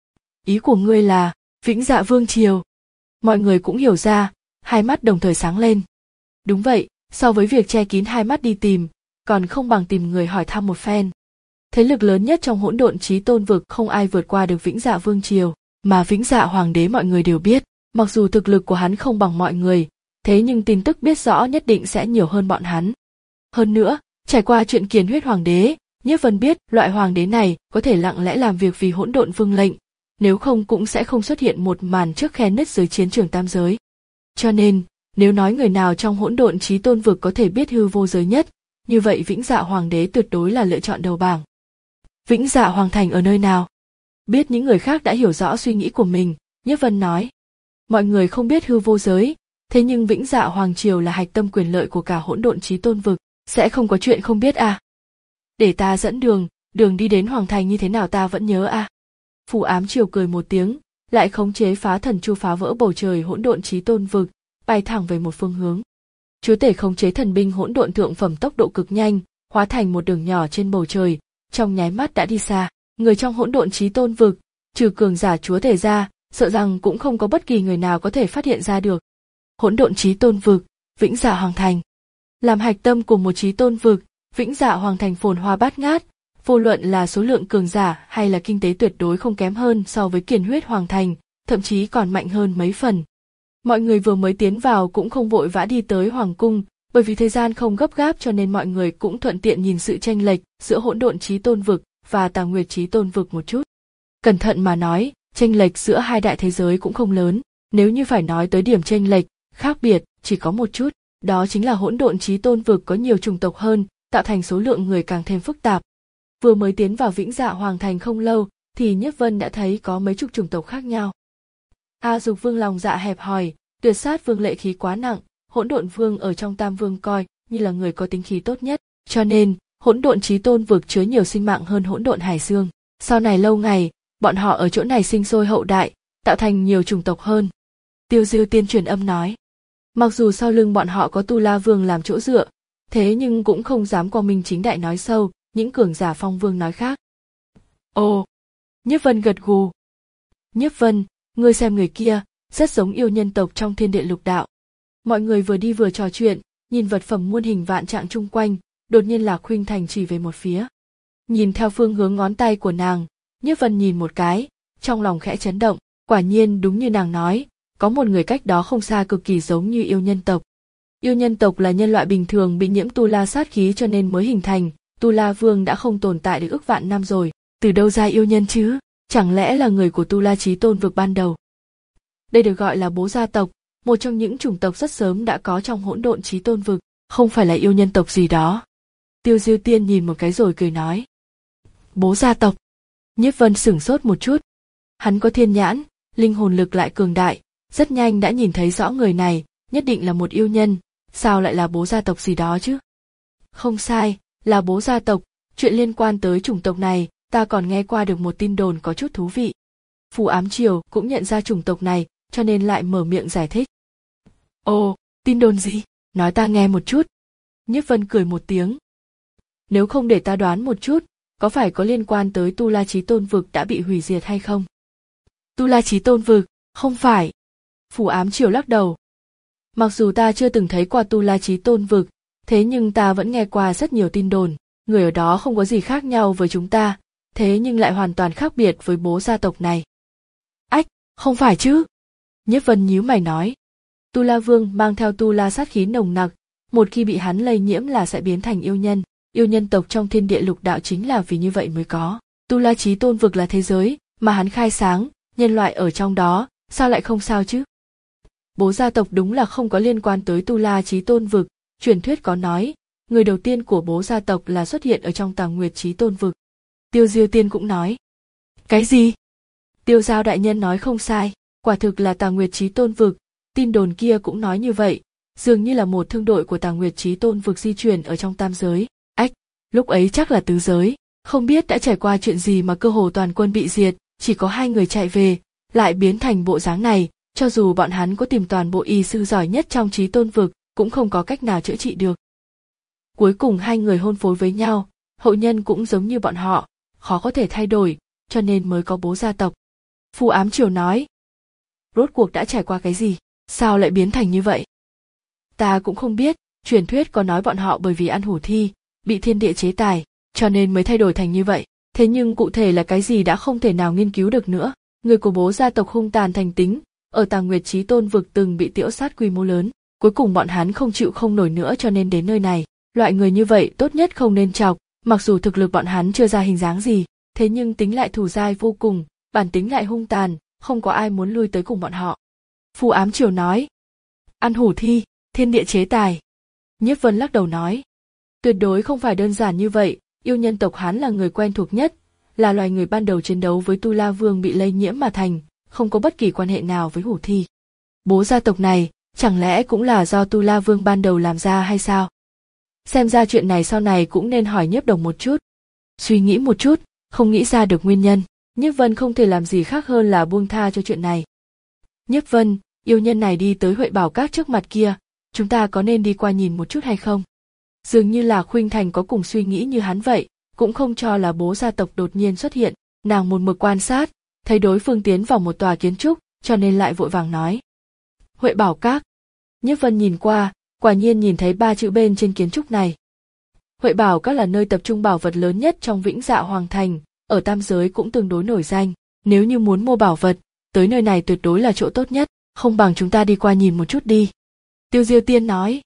Ý của ngươi là, Vĩnh Dạ Vương Triều. Mọi người cũng hiểu ra, hai mắt đồng thời sáng lên. Đúng vậy, so với việc che kín hai mắt đi tìm, còn không bằng tìm người hỏi thăm một phen. Thế lực lớn nhất trong hỗn độn Chí Tôn vực không ai vượt qua được Vĩnh Dạ Vương Triều, mà Vĩnh Dạ Hoàng đế mọi người đều biết, mặc dù thực lực của hắn không bằng mọi người, thế nhưng tin tức biết rõ nhất định sẽ nhiều hơn bọn hắn. Hơn nữa, trải qua chuyện Kiền Huyết Hoàng đế, Nhiếp Vân biết loại hoàng đế này có thể lặng lẽ làm việc vì hỗn độn vương lệnh, nếu không cũng sẽ không xuất hiện một màn trước khe nứt dưới chiến trường tam giới. Cho nên, nếu nói người nào trong hỗn độn Chí Tôn vực có thể biết hư vô giới nhất, như vậy Vĩnh Dạ Hoàng đế tuyệt đối là lựa chọn đầu bảng. Vĩnh Dạ Hoàng thành ở nơi nào? Biết những người khác đã hiểu rõ suy nghĩ của mình, Nhiếp Vân nói. Mọi người không biết hư vô giới, thế nhưng Vĩnh Dạ Hoàng triều là hạch tâm quyền lợi của cả hỗn độn Chí Tôn vực, sẽ không có chuyện không biết à? Để ta dẫn đường, đường đi đến Hoàng thành như thế nào ta vẫn nhớ à? Phù Ám Triều cười một tiếng, lại khống chế phá thần chu phá vỡ bầu trời hỗn độn Chí Tôn vực, bay thẳng về một phương hướng. Chúa tể khống chế thần binh hỗn độn thượng phẩm tốc độ cực nhanh, hóa thành một đường nhỏ trên bầu trời, trong nháy mắt đã đi xa. Người trong hỗn độn Chí Tôn vực, trừ cường giả chúa tể ra, sợ rằng cũng không có bất kỳ người nào có thể phát hiện ra được. Hỗn độn Chí Tôn vực, Vĩnh Dạ Hoàng thành. Làm hạch tâm của một Chí Tôn vực, Vĩnh Dạ Hoàng thành phồn hoa bát ngát, vô luận là số lượng cường giả hay là kinh tế tuyệt đối không kém hơn so với Kiền Huyết Hoàng thành, thậm chí còn mạnh hơn mấy phần. Mọi người vừa mới tiến vào cũng không vội vã đi tới hoàng cung, bởi vì thời gian không gấp gáp cho nên mọi người cũng thuận tiện nhìn sự chênh lệch giữa hỗn độn Chí Tôn vực và Tàng Nguyệt Chí Tôn vực một chút. Cẩn thận mà nói, chênh lệch giữa hai đại thế giới cũng không lớn, Nếu như phải nói tới điểm chênh lệch, khác biệt, chỉ có một chút, đó chính là hỗn độn chí tôn vực có nhiều chủng tộc hơn, tạo thành số lượng người càng thêm phức tạp. Vừa mới tiến vào Vĩnh Dạ Hoàng Thành không lâu, thì Nhiếp Vân đã thấy có mấy chục chủng tộc khác nhau. A Dục Vương lòng dạ hẹp hòi, Tuyệt Sát Vương lệ khí quá nặng, Hỗn Độn Vương ở trong Tam Vương coi như là người có tính khí tốt nhất, cho nên hỗn độn chí tôn vực chứa nhiều sinh mạng hơn hỗn độn hải dương. Sau này lâu ngày, bọn họ ở chỗ này sinh sôi hậu đại, tạo thành nhiều chủng tộc hơn. Tiêu Diêu Tiên truyền âm nói. Mặc dù sau lưng bọn họ có Tu La Vương làm chỗ dựa, thế nhưng cũng không dám quang minh chính đại nói sâu, những cường giả Phong Vương nói khác. Ồ! Nhiếp Vân gật gù. Nhiếp Vân, ngươi xem người kia, rất giống yêu nhân tộc trong thiên địa lục đạo. Mọi người vừa đi vừa trò chuyện, nhìn vật phẩm muôn hình vạn trạng chung quanh, đột nhiên Lạc Khuynh Thành chỉ về một phía. Nhìn theo phương hướng ngón tay của nàng, Nhiếp Vân nhìn một cái, trong lòng khẽ chấn động, quả nhiên đúng như nàng nói, có một người cách đó không xa cực kỳ giống như yêu nhân tộc. Yêu nhân tộc là nhân loại bình thường bị nhiễm tu la sát khí cho nên mới hình thành, Tu La Vương đã không tồn tại được ức vạn năm rồi, từ đâu ra yêu nhân chứ, chẳng lẽ là người của Tu La Chí Tôn vực ban đầu. Đây được gọi là bố gia tộc, một trong những chủng tộc rất sớm đã có trong hỗn độn Chí Tôn vực, không phải là yêu nhân tộc gì đó. Tiêu Diêu Tiên nhìn một cái rồi cười nói. Bố gia tộc. Nhiếp Vân sửng sốt một chút. Hắn có thiên nhãn, linh hồn lực lại cường đại, rất nhanh đã nhìn thấy rõ người này, nhất định là một yêu nhân, sao lại là bố gia tộc gì đó chứ? Không sai, là bố gia tộc, chuyện liên quan tới chủng tộc này, ta còn nghe qua được một tin đồn có chút thú vị. Phù Ám Triều cũng nhận ra chủng tộc này, cho nên lại mở miệng giải thích. Ồ, tin đồn gì? Nói ta nghe một chút. Nhiếp Vân cười một tiếng. Nếu không để ta đoán một chút, có phải có liên quan tới Tu La Chí Tôn vực đã bị hủy diệt hay không? Tu La Chí Tôn vực, không phải. Phù Ám Triều lắc đầu. Mặc dù ta chưa từng thấy qua Tu La Chí Tôn vực, thế nhưng ta vẫn nghe qua rất nhiều tin đồn, người ở đó không có gì khác nhau với chúng ta, thế nhưng lại hoàn toàn khác biệt với bố gia tộc này. Ách, không phải chứ? Nhiếp Vân nhíu mày nói. Tu La Vương mang theo tu la sát khí nồng nặc, một khi bị hắn lây nhiễm là sẽ biến thành yêu nhân. Yêu nhân tộc trong thiên địa lục đạo chính là vì như vậy mới có. Tu La Chí Tôn vực là thế giới mà hắn khai sáng, nhân loại ở trong đó, sao lại không sao chứ? Bố gia tộc đúng là không có liên quan tới Tu La Chí Tôn vực, truyền thuyết có nói, người đầu tiên của bố gia tộc là xuất hiện ở trong Tàng Nguyệt Chí Tôn vực. Tiêu Diêu Tiên cũng nói. Cái gì? Tiêu Giao đại nhân nói không sai, quả thực là Tàng Nguyệt Chí Tôn vực, tin đồn kia cũng nói như vậy, dường như là một thương đội của Tàng Nguyệt Chí Tôn vực di chuyển ở trong tam giới. Ách, lúc ấy chắc là tứ giới, không biết đã trải qua chuyện gì mà cơ hồ toàn quân bị diệt, chỉ có hai người chạy về, lại biến thành bộ dáng này, cho dù bọn hắn có tìm toàn bộ y sư giỏi nhất trong Chí Tôn vực, cũng không có cách nào chữa trị được. Cuối cùng hai người hôn phối với nhau, hậu nhân cũng giống như bọn họ, khó có thể thay đổi, cho nên mới có bố gia tộc. Phù Ám Triều nói. Rốt cuộc đã trải qua cái gì, sao lại biến thành như vậy? Ta cũng không biết, truyền thuyết có nói bọn họ bởi vì ăn hủ thi, bị thiên địa chế tài, cho nên mới thay đổi thành như vậy. Thế nhưng cụ thể là cái gì đã không thể nào nghiên cứu được nữa. Người của bố gia tộc hung tàn thành tính, ở Tàng Nguyệt Chí Tôn vực từng bị tiễu sát quy mô lớn. Cuối cùng bọn hắn không chịu không nổi nữa cho nên đến nơi này. Loại người như vậy tốt nhất không nên chọc, mặc dù thực lực bọn hắn chưa ra hình dáng gì, thế nhưng tính lại thù dai vô cùng, bản tính lại hung tàn, không có ai muốn lui tới cùng bọn họ. Phù Ám Triều nói. Ăn hủ thi, thiên địa chế tài. Nhiếp Vân lắc đầu nói. Tuyệt đối không phải đơn giản như vậy, yêu nhân tộc hắn là người quen thuộc nhất, là loài người ban đầu chiến đấu với Tu La Vương bị lây nhiễm mà thành, không có bất kỳ quan hệ nào với hủ thi. Bố gia tộc này, chẳng lẽ cũng là do Tu La Vương ban đầu làm ra hay sao? Xem ra chuyện này sau này cũng nên hỏi Nhiếp Đồng một chút. Suy nghĩ một chút, không nghĩ ra được nguyên nhân, Nhiếp Vân không thể làm gì khác hơn là buông tha cho chuyện này. Nhiếp Vân, yêu nhân này đi tới Huệ Bảo Các trước mặt kia, chúng ta có nên đi qua nhìn một chút hay không? Dường như là Khuynh Thành có cùng suy nghĩ như hắn vậy, cũng không cho là bố gia tộc đột nhiên xuất hiện, nàng một mực quan sát, thấy đối phương tiến vào một tòa kiến trúc, cho nên lại vội vàng nói. Huệ Bảo Các. Nhiếp Vân nhìn qua, quả nhiên nhìn thấy ba chữ bên trên kiến trúc này. Huệ Bảo Các là nơi tập trung bảo vật lớn nhất trong Vĩnh Dạ Hoàng Thành, ở tam giới cũng tương đối nổi danh, nếu như muốn mua bảo vật, tới nơi này tuyệt đối là chỗ tốt nhất, không bằng chúng ta đi qua nhìn một chút đi. Tiêu Diêu Tiên nói.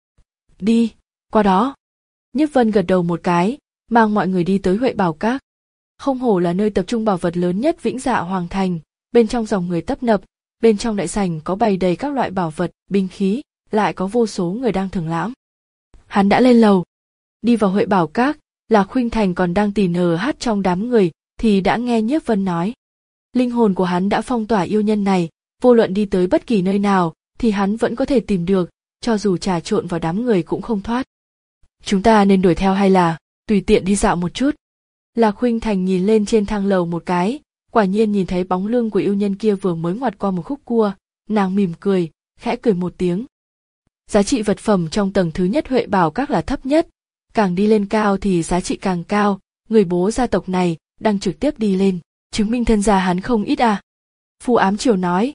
Đi, qua đó. Nhiếp Vân gật đầu một cái, mang mọi người đi tới Huệ Bảo Các. Không hổ là nơi tập trung bảo vật lớn nhất Vĩnh Dạ Hoàng Thành, bên trong dòng người tấp nập, Bên trong đại sảnh có bày đầy các loại bảo vật, binh khí, lại có vô số người đang thưởng lãm. Hắn đã lên lầu, đi vào Huệ Bảo Các, Lạc Khuynh Thành còn đang tì nờ hát trong đám người, thì đã nghe Nhiếp Vân nói. Linh hồn của hắn đã phong tỏa yêu nhân này, vô luận đi tới bất kỳ nơi nào, thì hắn vẫn có thể tìm được, cho dù trà trộn vào đám người cũng không thoát. Chúng ta nên đuổi theo hay là tùy tiện đi dạo một chút? Lạc Khuynh Thành nhìn lên trên thang lầu một cái, quả nhiên nhìn thấy bóng lưng của yêu nhân kia vừa mới ngoặt qua một khúc cua, nàng mỉm cười, khẽ cười một tiếng. Giá trị vật phẩm trong tầng thứ nhất Huệ Bảo Các là thấp nhất, càng đi lên cao thì giá trị càng cao, người bố gia tộc này đang trực tiếp đi lên, chứng minh thân gia hắn không ít à. Phù Ám Triều nói.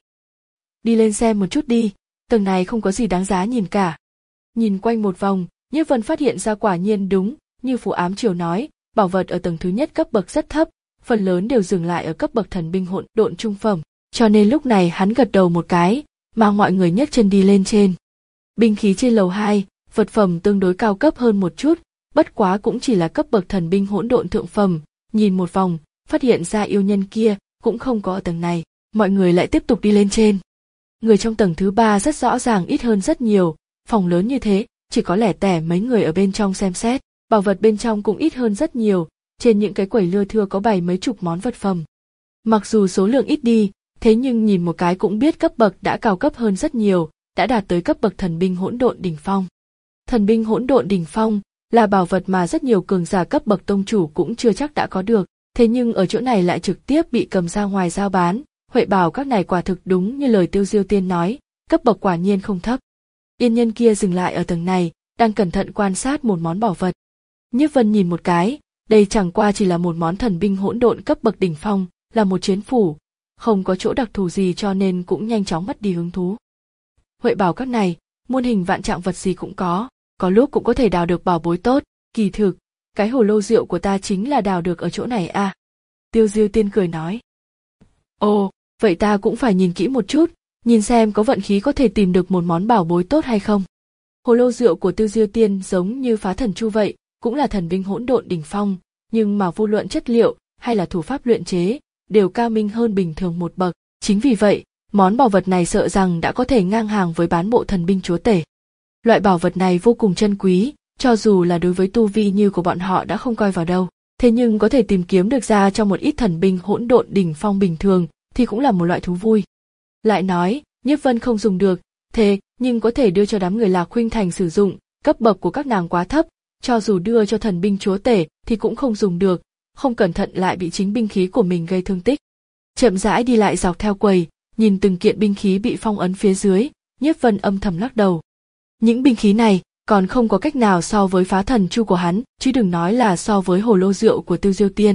Đi lên xem một chút đi, tầng này không có gì đáng giá nhìn cả. Nhìn quanh một vòng, Nhiếp Vân phát hiện ra quả nhiên đúng, như Phù Ám Triều nói, bảo vật ở tầng thứ nhất cấp bậc rất thấp, phần lớn đều dừng lại ở cấp bậc thần binh hỗn độn trung phẩm, cho nên lúc này hắn gật đầu một cái, mang mọi người nhấc chân đi lên trên. Binh khí trên lầu hai, vật phẩm tương đối cao cấp hơn một chút, bất quá cũng chỉ là cấp bậc thần binh hỗn độn thượng phẩm, nhìn một vòng, phát hiện ra yêu nhân kia cũng không có ở tầng này, mọi người lại tiếp tục đi lên trên. Người trong tầng thứ ba rất rõ ràng ít hơn rất nhiều, phòng lớn như thế, chỉ có lẻ tẻ mấy người ở bên trong xem xét, bảo vật bên trong cũng ít hơn rất nhiều, trên những cái quầy lưa thưa có bày mấy chục món vật phẩm. Mặc dù số lượng ít đi, thế nhưng nhìn một cái cũng biết cấp bậc đã cao cấp hơn rất nhiều, đã đạt tới cấp bậc thần binh hỗn độn đỉnh phong. Thần binh hỗn độn đỉnh phong là bảo vật mà rất nhiều cường giả cấp bậc tông chủ cũng chưa chắc đã có được, thế nhưng ở chỗ này lại trực tiếp bị cầm ra ngoài giao bán. Huệ Bảo Các này quả thực đúng như lời Tiêu Diêu Tiên nói, cấp bậc quả nhiên không thấp. Yên nhân kia dừng lại ở tầng này, đang cẩn thận quan sát một món bảo vật. Nhiếp Vân nhìn một cái, đây chẳng qua chỉ là một món thần binh hỗn độn cấp bậc đỉnh phong, là một chiến phủ, không có chỗ đặc thù gì cho nên cũng nhanh chóng mất đi hứng thú. Huệ Bảo Các này, muôn hình vạn trạng vật gì cũng có, có lúc cũng có thể đào được bảo bối tốt, kỳ thực, cái hồ lô rượu của ta chính là đào được ở chỗ này à. Tiêu Diêu Tiên cười nói. Ồ, vậy ta cũng phải nhìn kỹ một chút, nhìn xem có vận khí có thể tìm được một món bảo bối tốt hay không. Hồ lô rượu của Tiêu Diêu Tiên giống như Phá Thần Chu vậy, cũng là thần binh hỗn độn đỉnh phong, nhưng mà vô luận chất liệu hay là thủ pháp luyện chế, đều cao minh hơn bình thường một bậc, chính vì vậy, món bảo vật này sợ rằng đã có thể ngang hàng với bán bộ thần binh chúa tể. Loại bảo vật này vô cùng chân quý, cho dù là đối với tu vi như của bọn họ đã không coi vào đâu, thế nhưng có thể tìm kiếm được ra trong một ít thần binh hỗn độn đỉnh phong bình thường thì cũng là một loại thú vui. Lại nói, Nhiếp Vân không dùng được, thế nhưng có thể đưa cho đám người Lạc Khuynh Thành sử dụng, cấp bậc của các nàng quá thấp, cho dù đưa cho thần binh chúa tể thì cũng không dùng được, không cẩn thận lại bị chính binh khí của mình gây thương tích. Chậm rãi đi lại dọc theo quầy, nhìn từng kiện binh khí bị phong ấn phía dưới, Nhiếp Vân âm thầm lắc đầu. Những binh khí này còn không có cách nào so với Phá Thần Chu của hắn, chứ đừng nói là so với hồ lô rượu của Tiêu Diêu Tiên.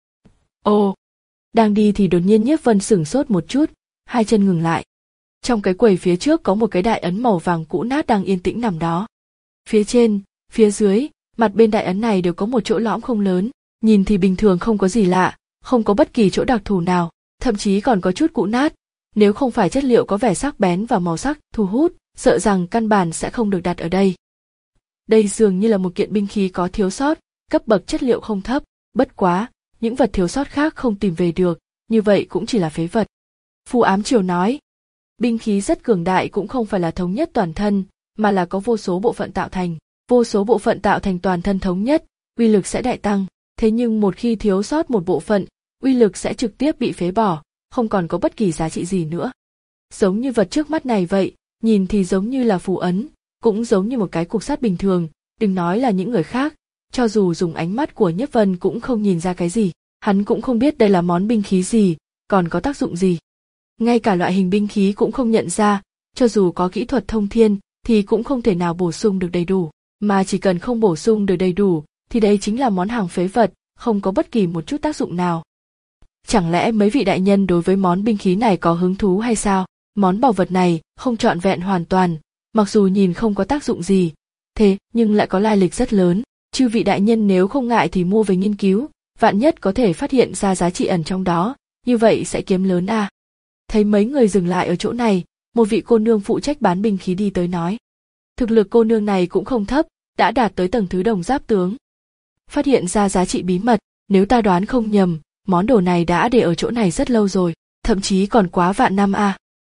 Ồ, đang đi thì đột nhiên Nhiếp Vân sửng sốt một chút, hai chân ngừng lại. Trong cái quầy phía trước có một cái đại ấn màu vàng cũ nát đang yên tĩnh nằm đó. Phía trên, phía dưới, mặt bên đại ấn này đều có một chỗ lõm không lớn, nhìn thì bình thường không có gì lạ, không có bất kỳ chỗ đặc thù nào, thậm chí còn có chút cũ nát. Nếu không phải chất liệu có vẻ sắc bén và màu sắc thu hút, sợ rằng căn bản sẽ không được đặt ở đây. Đây dường như là một kiện binh khí có thiếu sót, cấp bậc chất liệu không thấp, bất quá, những vật thiếu sót khác không tìm về được, như vậy cũng chỉ là phế vật. Phù Ám Triều nói, binh khí rất cường đại cũng không phải là thống nhất toàn thân, mà là có vô số bộ phận tạo thành, vô số bộ phận tạo thành toàn thân thống nhất, uy lực sẽ đại tăng, thế nhưng một khi thiếu sót một bộ phận, uy lực sẽ trực tiếp bị phế bỏ, không còn có bất kỳ giá trị gì nữa. Giống như vật trước mắt này vậy, nhìn thì giống như là phù ấn, cũng giống như một cái cục sắt bình thường, đừng nói là những người khác, cho dù dùng ánh mắt của Nhiếp Vân cũng không nhìn ra cái gì, hắn cũng không biết đây là món binh khí gì, còn có tác dụng gì. Ngay cả loại hình binh khí cũng không nhận ra, cho dù có kỹ thuật thông thiên thì cũng không thể nào bổ sung được đầy đủ, mà chỉ cần không bổ sung được đầy đủ thì đây chính là món hàng phế vật, không có bất kỳ một chút tác dụng nào. Chẳng lẽ mấy vị đại nhân đối với món binh khí này có hứng thú hay sao? Món bảo vật này không trọn vẹn hoàn toàn, mặc dù nhìn không có tác dụng gì, thế nhưng lại có lai lịch rất lớn. Chư vị đại nhân nếu không ngại thì mua về nghiên cứu, vạn nhất có thể phát hiện ra giá trị ẩn trong đó, như vậy sẽ kiếm lớn à. Thấy mấy người dừng lại ở chỗ này, một vị cô nương phụ trách bán binh khí đi tới nói. Thực lực cô nương này cũng không thấp, đã đạt tới tầng thứ đồng giáp tướng. Phát hiện ra giá trị bí mật, nếu ta đoán không nhầm, món đồ này đã để ở chỗ này rất lâu rồi, thậm chí còn quá vạn năm à.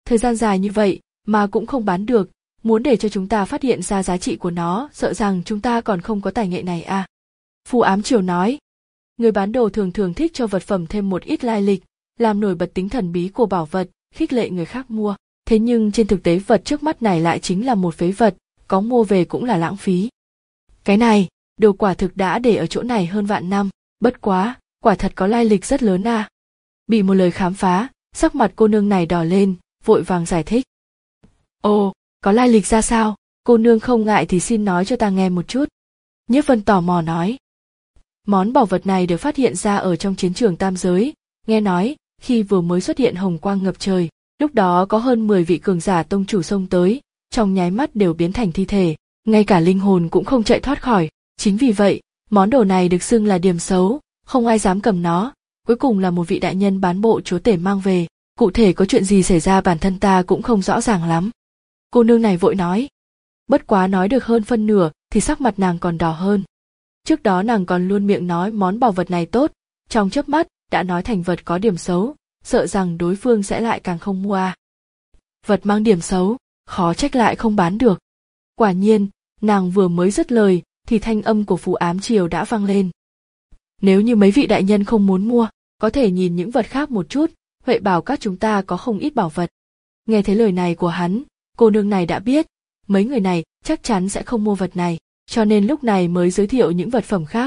Thời gian dài như vậy mà cũng không bán được, muốn để cho chúng ta phát hiện ra giá trị của nó, sợ rằng chúng ta còn không có tài nghệ này à. Phù ám triều nói. Người bán đồ thường thường thích cho vật phẩm thêm một ít lai lịch, làm nổi bật tính thần bí của bảo vật, khích lệ người khác mua. Thế nhưng trên thực tế vật trước mắt này lại chính là một phế vật, có mua về cũng là lãng phí. Cái này, đồ quả thực đã để ở chỗ này hơn vạn năm, bất quá, quả thật có lai lịch rất lớn à. Bị một lời khám phá, sắc mặt cô nương này đỏ lên, vội vàng giải thích. Ồ, có lai lịch ra sao? Cô nương không ngại thì xin nói cho ta nghe một chút. Nhiếp Vân tò mò nói. Món bảo vật này được phát hiện ra ở trong chiến trường tam giới, nghe nói, khi vừa mới xuất hiện hồng quang ngập trời, lúc đó có hơn mười vị cường giả tông chủ xông tới, trong nháy mắt đều biến thành thi thể, ngay cả linh hồn cũng không chạy thoát khỏi. Chính vì vậy, món đồ này được xưng là điểm xấu, không ai dám cầm nó, cuối cùng là một vị đại nhân bán bộ chúa tể mang về. Cụ thể có chuyện gì xảy ra bản thân ta cũng không rõ ràng lắm. Cô nương này vội nói. Bất quá nói được hơn phân nửa thì sắc mặt nàng còn đỏ hơn. Trước đó nàng còn luôn miệng nói món bảo vật này tốt, trong chớp mắt đã nói thành vật có điểm xấu, sợ rằng đối phương sẽ lại càng không mua à. Vật mang điểm xấu, khó trách lại không bán được. Quả nhiên, nàng vừa mới dứt lời thì thanh âm của Phù ám triều đã vang lên. Nếu như mấy vị đại nhân không muốn mua, có thể nhìn những vật khác một chút, Huệ bảo các chúng ta có không ít bảo vật. Nghe thấy lời này của hắn, cô nương này đã biết, mấy người này chắc chắn sẽ không mua vật này, cho nên lúc này mới giới thiệu những vật phẩm khác.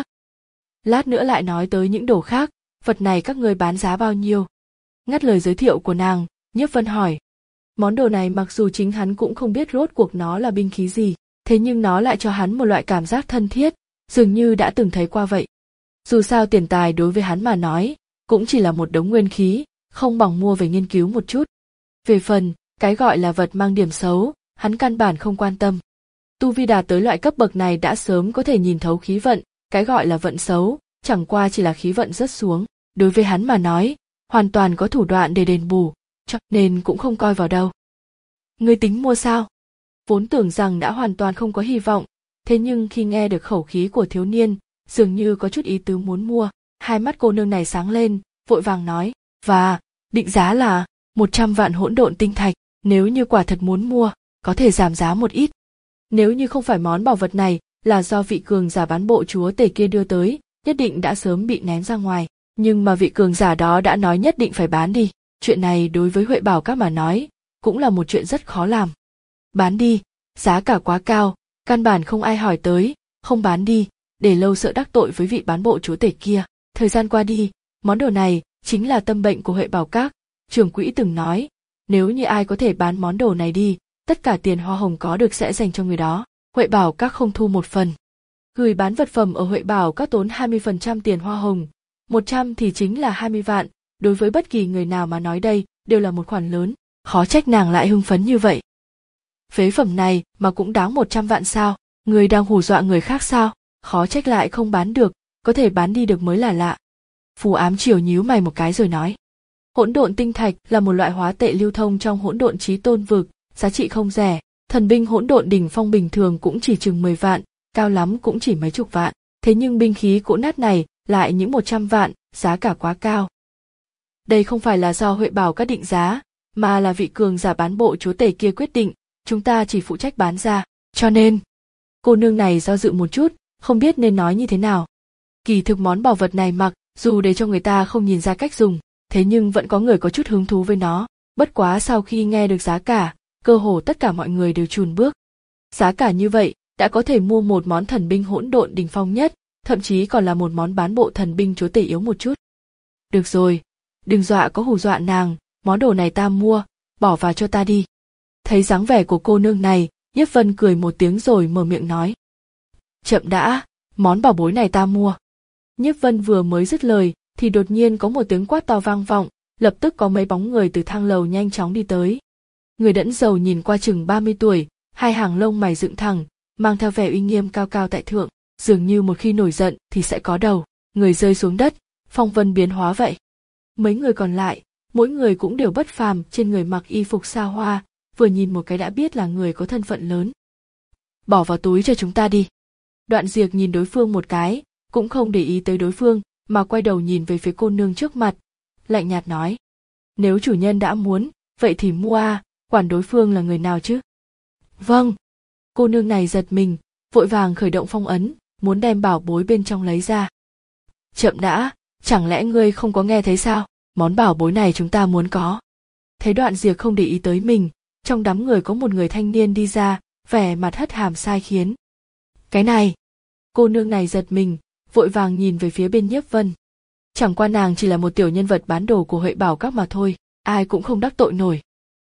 Lát nữa lại nói tới những đồ khác, vật này các ngươi bán giá bao nhiêu? Ngắt lời giới thiệu của nàng, Nhiếp Vân hỏi. Món đồ này mặc dù chính hắn cũng không biết rốt cuộc nó là binh khí gì, thế nhưng nó lại cho hắn một loại cảm giác thân thiết, dường như đã từng thấy qua vậy. Dù sao tiền tài đối với hắn mà nói, cũng chỉ là một đống nguyên khí, không bằng mua về nghiên cứu một chút. Về phần, cái gọi là vật mang điểm xấu, hắn căn bản không quan tâm. Tu vi đạt tới loại cấp bậc này đã sớm có thể nhìn thấu khí vận, cái gọi là vận xấu, chẳng qua chỉ là khí vận rớt xuống. Đối với hắn mà nói, hoàn toàn có thủ đoạn để đền bù, cho nên cũng không coi vào đâu. Ngươi tính mua sao? Vốn tưởng rằng đã hoàn toàn không có hy vọng, thế nhưng khi nghe được khẩu khí của thiếu niên, dường như có chút ý tứ muốn mua, hai mắt cô nương này sáng lên, vội vàng nói, và, định giá là một trăm vạn hỗn độn tinh thạch, nếu như quả thật muốn mua, có thể giảm giá một ít. Nếu như không phải món bảo vật này là do vị cường giả bán bộ chúa tể kia đưa tới, nhất định đã sớm bị ném ra ngoài, nhưng mà vị cường giả đó đã nói nhất định phải bán đi, chuyện này đối với Huệ bảo các mà nói, cũng là một chuyện rất khó làm. Bán đi, giá cả quá cao, căn bản không ai hỏi tới, không bán đi, để lâu sợ đắc tội với vị bán bộ chúa tể kia. Thời gian qua đi, món đồ này chính là tâm bệnh của Huệ bảo các. Trưởng quỹ từng nói, nếu như ai có thể bán món đồ này đi, tất cả tiền hoa hồng có được sẽ dành cho người đó. Huệ bảo các không thu một phần. Gửi bán vật phẩm ở Huệ bảo các tốn hai mươi phần trăm tiền hoa hồng, một trăm thì chính là hai mươi vạn, đối với bất kỳ người nào mà nói đây đều là một khoản lớn, khó trách nàng lại hưng phấn như vậy. Phế phẩm này mà cũng đáng một trăm vạn sao, người đang hù dọa người khác sao, khó trách lại không bán được, có thể bán đi được mới là lạ. Phù ám triều nhíu mày một cái rồi nói. Hỗn độn tinh thạch là một loại hóa tệ lưu thông trong hỗn độn chí tôn vực, giá trị không rẻ, thần binh hỗn độn đỉnh phong bình thường cũng chỉ chừng mười vạn, cao lắm cũng chỉ mấy chục vạn, thế nhưng binh khí cỗ nát này lại những một trăm vạn, giá cả quá cao. Đây không phải là do Huệ bảo các định giá, mà là vị cường giả bán bộ chúa tể kia quyết định, chúng ta chỉ phụ trách bán ra, cho nên cô nương này do dự một chút, không biết nên nói như thế nào. Kỳ thực món bảo vật này mặc dù để cho người ta không nhìn ra cách dùng, thế nhưng vẫn có người có chút hứng thú với nó, bất quá sau khi nghe được giá cả, cơ hồ tất cả mọi người đều chùn bước. Giá cả như vậy, đã có thể mua một món thần binh hỗn độn đỉnh phong nhất, thậm chí còn là một món bán bộ thần binh chúa tể yếu một chút. Được rồi, đừng dọa có hù dọa nàng, món đồ này ta mua, bỏ vào cho ta đi. Thấy dáng vẻ của cô nương này, Nhiếp Vân cười một tiếng rồi mở miệng nói. Chậm đã, món bảo bối này ta mua. Nhiếp Vân vừa mới dứt lời, thì đột nhiên có một tiếng quát to vang vọng, lập tức có mấy bóng người từ thang lầu nhanh chóng đi tới. Người đẫn dầu nhìn qua chừng ba mươi tuổi, hai hàng lông mày dựng thẳng, mang theo vẻ uy nghiêm cao cao tại thượng, dường như một khi nổi giận thì sẽ có đầu, người rơi xuống đất, phong vân biến hóa vậy. Mấy người còn lại, mỗi người cũng đều bất phàm, trên người mặc y phục xa hoa, vừa nhìn một cái đã biết là người có thân phận lớn. Bỏ vào túi cho chúng ta đi. Đoạn Diệc nhìn đối phương một cái, cũng không để ý tới đối phương, mà quay đầu nhìn về phía cô nương trước mặt, lạnh nhạt nói. Nếu chủ nhân đã muốn, vậy thì mua à, quản đối phương là người nào chứ? Vâng. Cô nương này giật mình, vội vàng khởi động phong ấn, muốn đem bảo bối bên trong lấy ra. Chậm đã, chẳng lẽ ngươi không có nghe thấy sao? Món bảo bối này chúng ta muốn có. Thấy Đoạn Diệp không để ý tới mình, trong đám người có một người thanh niên đi ra, vẻ mặt hất hàm sai khiến. Cái này. Cô nương này giật mình, vội vàng nhìn về phía bên Nhiếp Vân. Chẳng qua nàng chỉ là một tiểu nhân vật bán đồ của Huệ Bảo Các mà thôi, ai cũng không đắc tội nổi.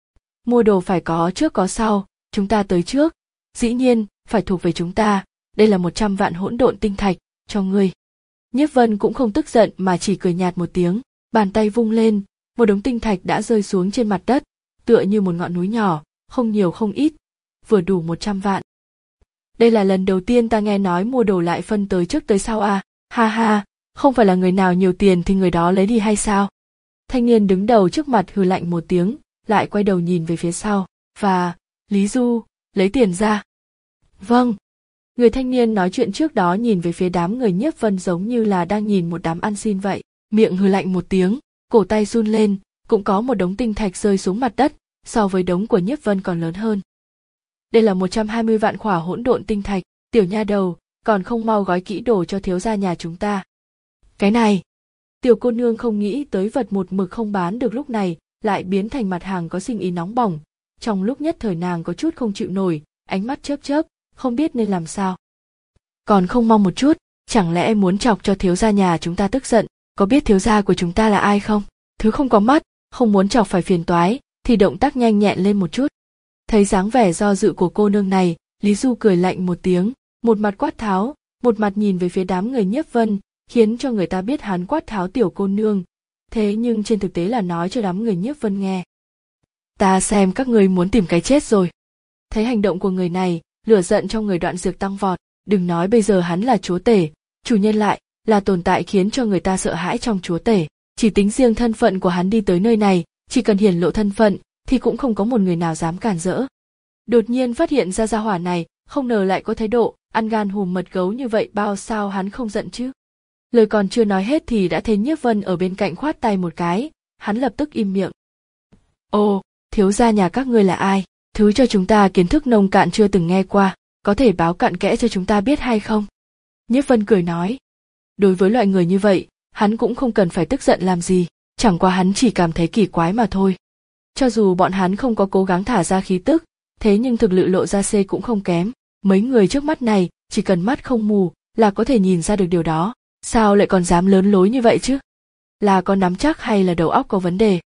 Mua đồ phải có trước có sau, chúng ta tới trước, dĩ nhiên phải thuộc về chúng ta, đây là một trăm vạn hỗn độn tinh thạch, cho ngươi. Nhiếp Vân cũng không tức giận mà chỉ cười nhạt một tiếng, bàn tay vung lên, một đống tinh thạch đã rơi xuống trên mặt đất, tựa như một ngọn núi nhỏ, không nhiều không ít, vừa đủ một trăm vạn. Đây là lần đầu tiên ta nghe nói mua đồ lại phân tới trước tới sau à, ha ha, không phải là người nào nhiều tiền thì người đó lấy đi hay sao? Thanh niên đứng đầu trước mặt hừ lạnh một tiếng, lại quay đầu nhìn về phía sau, và, Lý Du, lấy tiền ra. Vâng. Người thanh niên nói chuyện trước đó nhìn về phía đám người Nhiếp Vân giống như là đang nhìn một đám ăn xin vậy, miệng hừ lạnh một tiếng, cổ tay run lên, cũng có một đống tinh thạch rơi xuống mặt đất, so với đống của Nhiếp Vân còn lớn hơn. Đây là một trăm hai mươi vạn khỏa hỗn độn tinh thạch, tiểu nha đầu, còn không mau gói kỹ đồ cho thiếu gia nhà chúng ta. Cái này, tiểu cô nương không nghĩ tới vật một mực không bán được lúc này, lại biến thành mặt hàng có sinh ý nóng bỏng, trong lúc nhất thời nàng có chút không chịu nổi, ánh mắt chớp chớp, không biết nên làm sao. Còn không mong một chút, chẳng lẽ muốn chọc cho thiếu gia nhà chúng ta tức giận, có biết thiếu gia của chúng ta là ai không? Thứ không có mắt, không muốn chọc phải phiền toái, thì động tác nhanh nhẹn lên một chút. Thấy dáng vẻ do dự của cô nương này, Lý Du cười lạnh một tiếng, một mặt quát tháo, một mặt nhìn về phía đám người Nhiếp Vân, khiến cho người ta biết hắn quát tháo tiểu cô nương, thế nhưng trên thực tế là nói cho đám người Nhiếp Vân nghe. Ta xem các ngươi muốn tìm cái chết rồi. Thấy hành động của người này, lửa giận trong người Đoạn Dược tăng vọt, đừng nói bây giờ hắn là chúa tể, chủ nhân lại là tồn tại khiến cho người ta sợ hãi trong chúa tể, chỉ tính riêng thân phận của hắn đi tới nơi này, chỉ cần hiển lộ thân phận thì cũng không có một người nào dám cản rỡ. Đột nhiên phát hiện ra gia hỏa này, không ngờ lại có thái độ ăn gan hùm mật gấu như vậy, bao sao hắn không giận chứ? Lời còn chưa nói hết thì đã thấy Nhiếp Vân ở bên cạnh khoát tay một cái, hắn lập tức im miệng. Ồ, thiếu gia nhà các ngươi là ai? Thứ cho chúng ta kiến thức nông cạn chưa từng nghe qua, có thể báo cặn kẽ cho chúng ta biết hay không? Nhiếp Vân cười nói. Đối với loại người như vậy, hắn cũng không cần phải tức giận làm gì, chẳng qua hắn chỉ cảm thấy kỳ quái mà thôi. Cho dù bọn hắn không có cố gắng thả ra khí tức, thế nhưng thực lực lộ ra C cũng không kém. Mấy người trước mắt này, chỉ cần mắt không mù, là có thể nhìn ra được điều đó. Sao lại còn dám lớn lối như vậy chứ? Là có nắm chắc hay là đầu óc có vấn đề?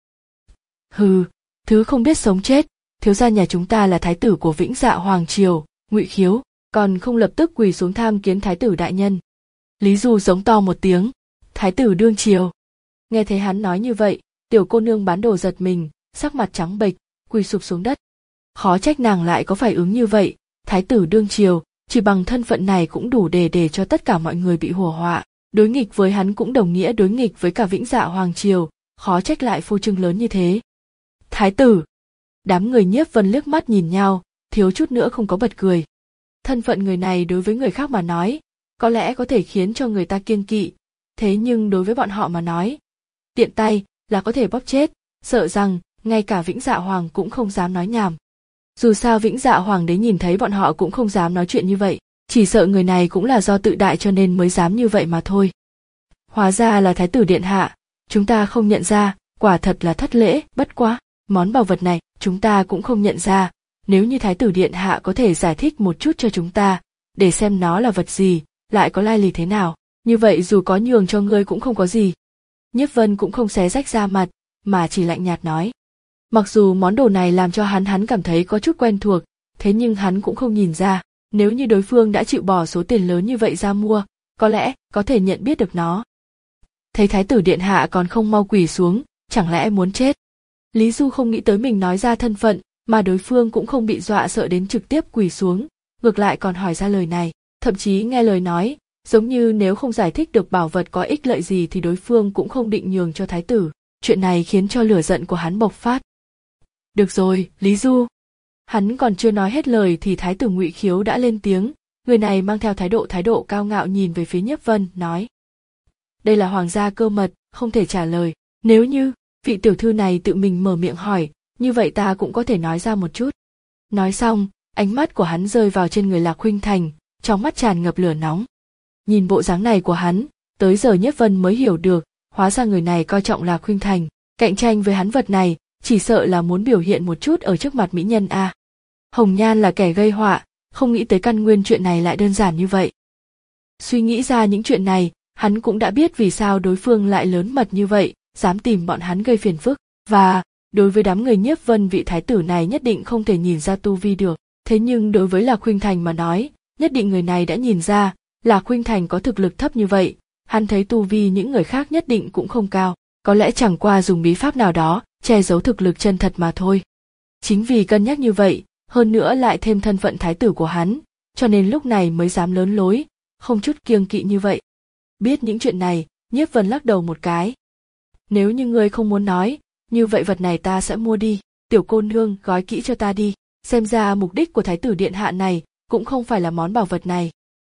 Hừ, thứ không biết sống chết, thiếu gia nhà chúng ta là thái tử của Vĩnh Dạ Hoàng Triều, Ngụy Khiếu, còn không lập tức quỳ xuống tham kiến thái tử đại nhân. Lý Du giống to một tiếng, thái tử đương triều. Nghe thấy hắn nói như vậy, tiểu cô nương bán đồ giật mình, sắc mặt trắng bệch, quỳ sụp xuống đất. Khó trách nàng lại có phải ứng như vậy, thái tử đương triều, chỉ bằng thân phận này cũng đủ để để cho tất cả mọi người bị hùa họa. Đối nghịch với hắn cũng đồng nghĩa đối nghịch với cả Vĩnh Dạ Hoàng Triều, khó trách lại phô trương lớn như thế. Thái tử! Đám người Nhiếp Vân liếc mắt nhìn nhau, thiếu chút nữa không có bật cười. Thân phận người này đối với người khác mà nói, có lẽ có thể khiến cho người ta kiêng kỵ, thế nhưng đối với bọn họ mà nói, tiện tay là có thể bóp chết, sợ rằng ngay cả Vĩnh Dạ Hoàng cũng không dám nói nhảm. Dù sao Vĩnh Dạ Hoàng đế nhìn thấy bọn họ cũng không dám nói chuyện như vậy, chỉ sợ người này cũng là do tự đại cho nên mới dám như vậy mà thôi. Hóa ra là thái tử điện hạ, chúng ta không nhận ra, quả thật là thất lễ, bất quá, món bảo vật này chúng ta cũng không nhận ra, nếu như thái tử điện hạ có thể giải thích một chút cho chúng ta, để xem nó là vật gì, lại có lai lịch thế nào, như vậy dù có nhường cho ngươi cũng không có gì. Nhiếp Vân cũng không xé rách ra mặt, mà chỉ lạnh nhạt nói. Mặc dù món đồ này làm cho hắn hắn cảm thấy có chút quen thuộc, thế nhưng hắn cũng không nhìn ra, nếu như đối phương đã chịu bỏ số tiền lớn như vậy ra mua, có lẽ có thể nhận biết được nó. Thấy thái tử điện hạ còn không mau quỳ xuống, chẳng lẽ muốn chết? Lý Du không nghĩ tới mình nói ra thân phận, mà đối phương cũng không bị dọa sợ đến trực tiếp quỳ xuống, ngược lại còn hỏi ra lời này, thậm chí nghe lời nói, giống như nếu không giải thích được bảo vật có ích lợi gì thì đối phương cũng không định nhường cho thái tử. Chuyện này khiến cho lửa giận của hắn bộc phát. Được rồi, Lý Du. Hắn còn chưa nói hết lời thì thái tử Ngụy Khiếu đã lên tiếng, người này mang theo thái độ thái độ cao ngạo nhìn về phía Nhiếp Vân, nói. Đây là hoàng gia cơ mật, không thể trả lời, nếu như vị tiểu thư này tự mình mở miệng hỏi, như vậy ta cũng có thể nói ra một chút. Nói xong, ánh mắt của hắn rơi vào trên người Lạc Khuynh Thành, trong mắt tràn ngập lửa nóng. Nhìn bộ dáng này của hắn, tới giờ Nhiếp Vân mới hiểu được, hóa ra người này coi trọng Lạc Khuynh Thành, cạnh tranh với hắn vật này, chỉ sợ là muốn biểu hiện một chút ở trước mặt mỹ nhân a. À. Hồng Nhan là kẻ gây họa, không nghĩ tới căn nguyên chuyện này lại đơn giản như vậy. Suy nghĩ ra những chuyện này, hắn cũng đã biết vì sao đối phương lại lớn mật như vậy, dám tìm bọn hắn gây phiền phức, và đối với đám người Nhiếp Vân vị thái tử này nhất định không thể nhìn ra tu vi được, thế nhưng đối với Lạc Khuynh Thành mà nói, nhất định người này đã nhìn ra, Lạc Khuynh Thành có thực lực thấp như vậy, hắn thấy tu vi những người khác nhất định cũng không cao, có lẽ chẳng qua dùng bí pháp nào đó che giấu thực lực chân thật mà thôi. Chính vì cân nhắc như vậy, hơn nữa lại thêm thân phận thái tử của hắn, cho nên lúc này mới dám lớn lối, không chút kiêng kỵ như vậy. Biết những chuyện này, Nhiếp Vân lắc đầu một cái. Nếu như ngươi không muốn nói, như vậy vật này ta sẽ mua đi, tiểu cô nương gói kỹ cho ta đi, xem ra mục đích của thái tử điện hạ này cũng không phải là món bảo vật này.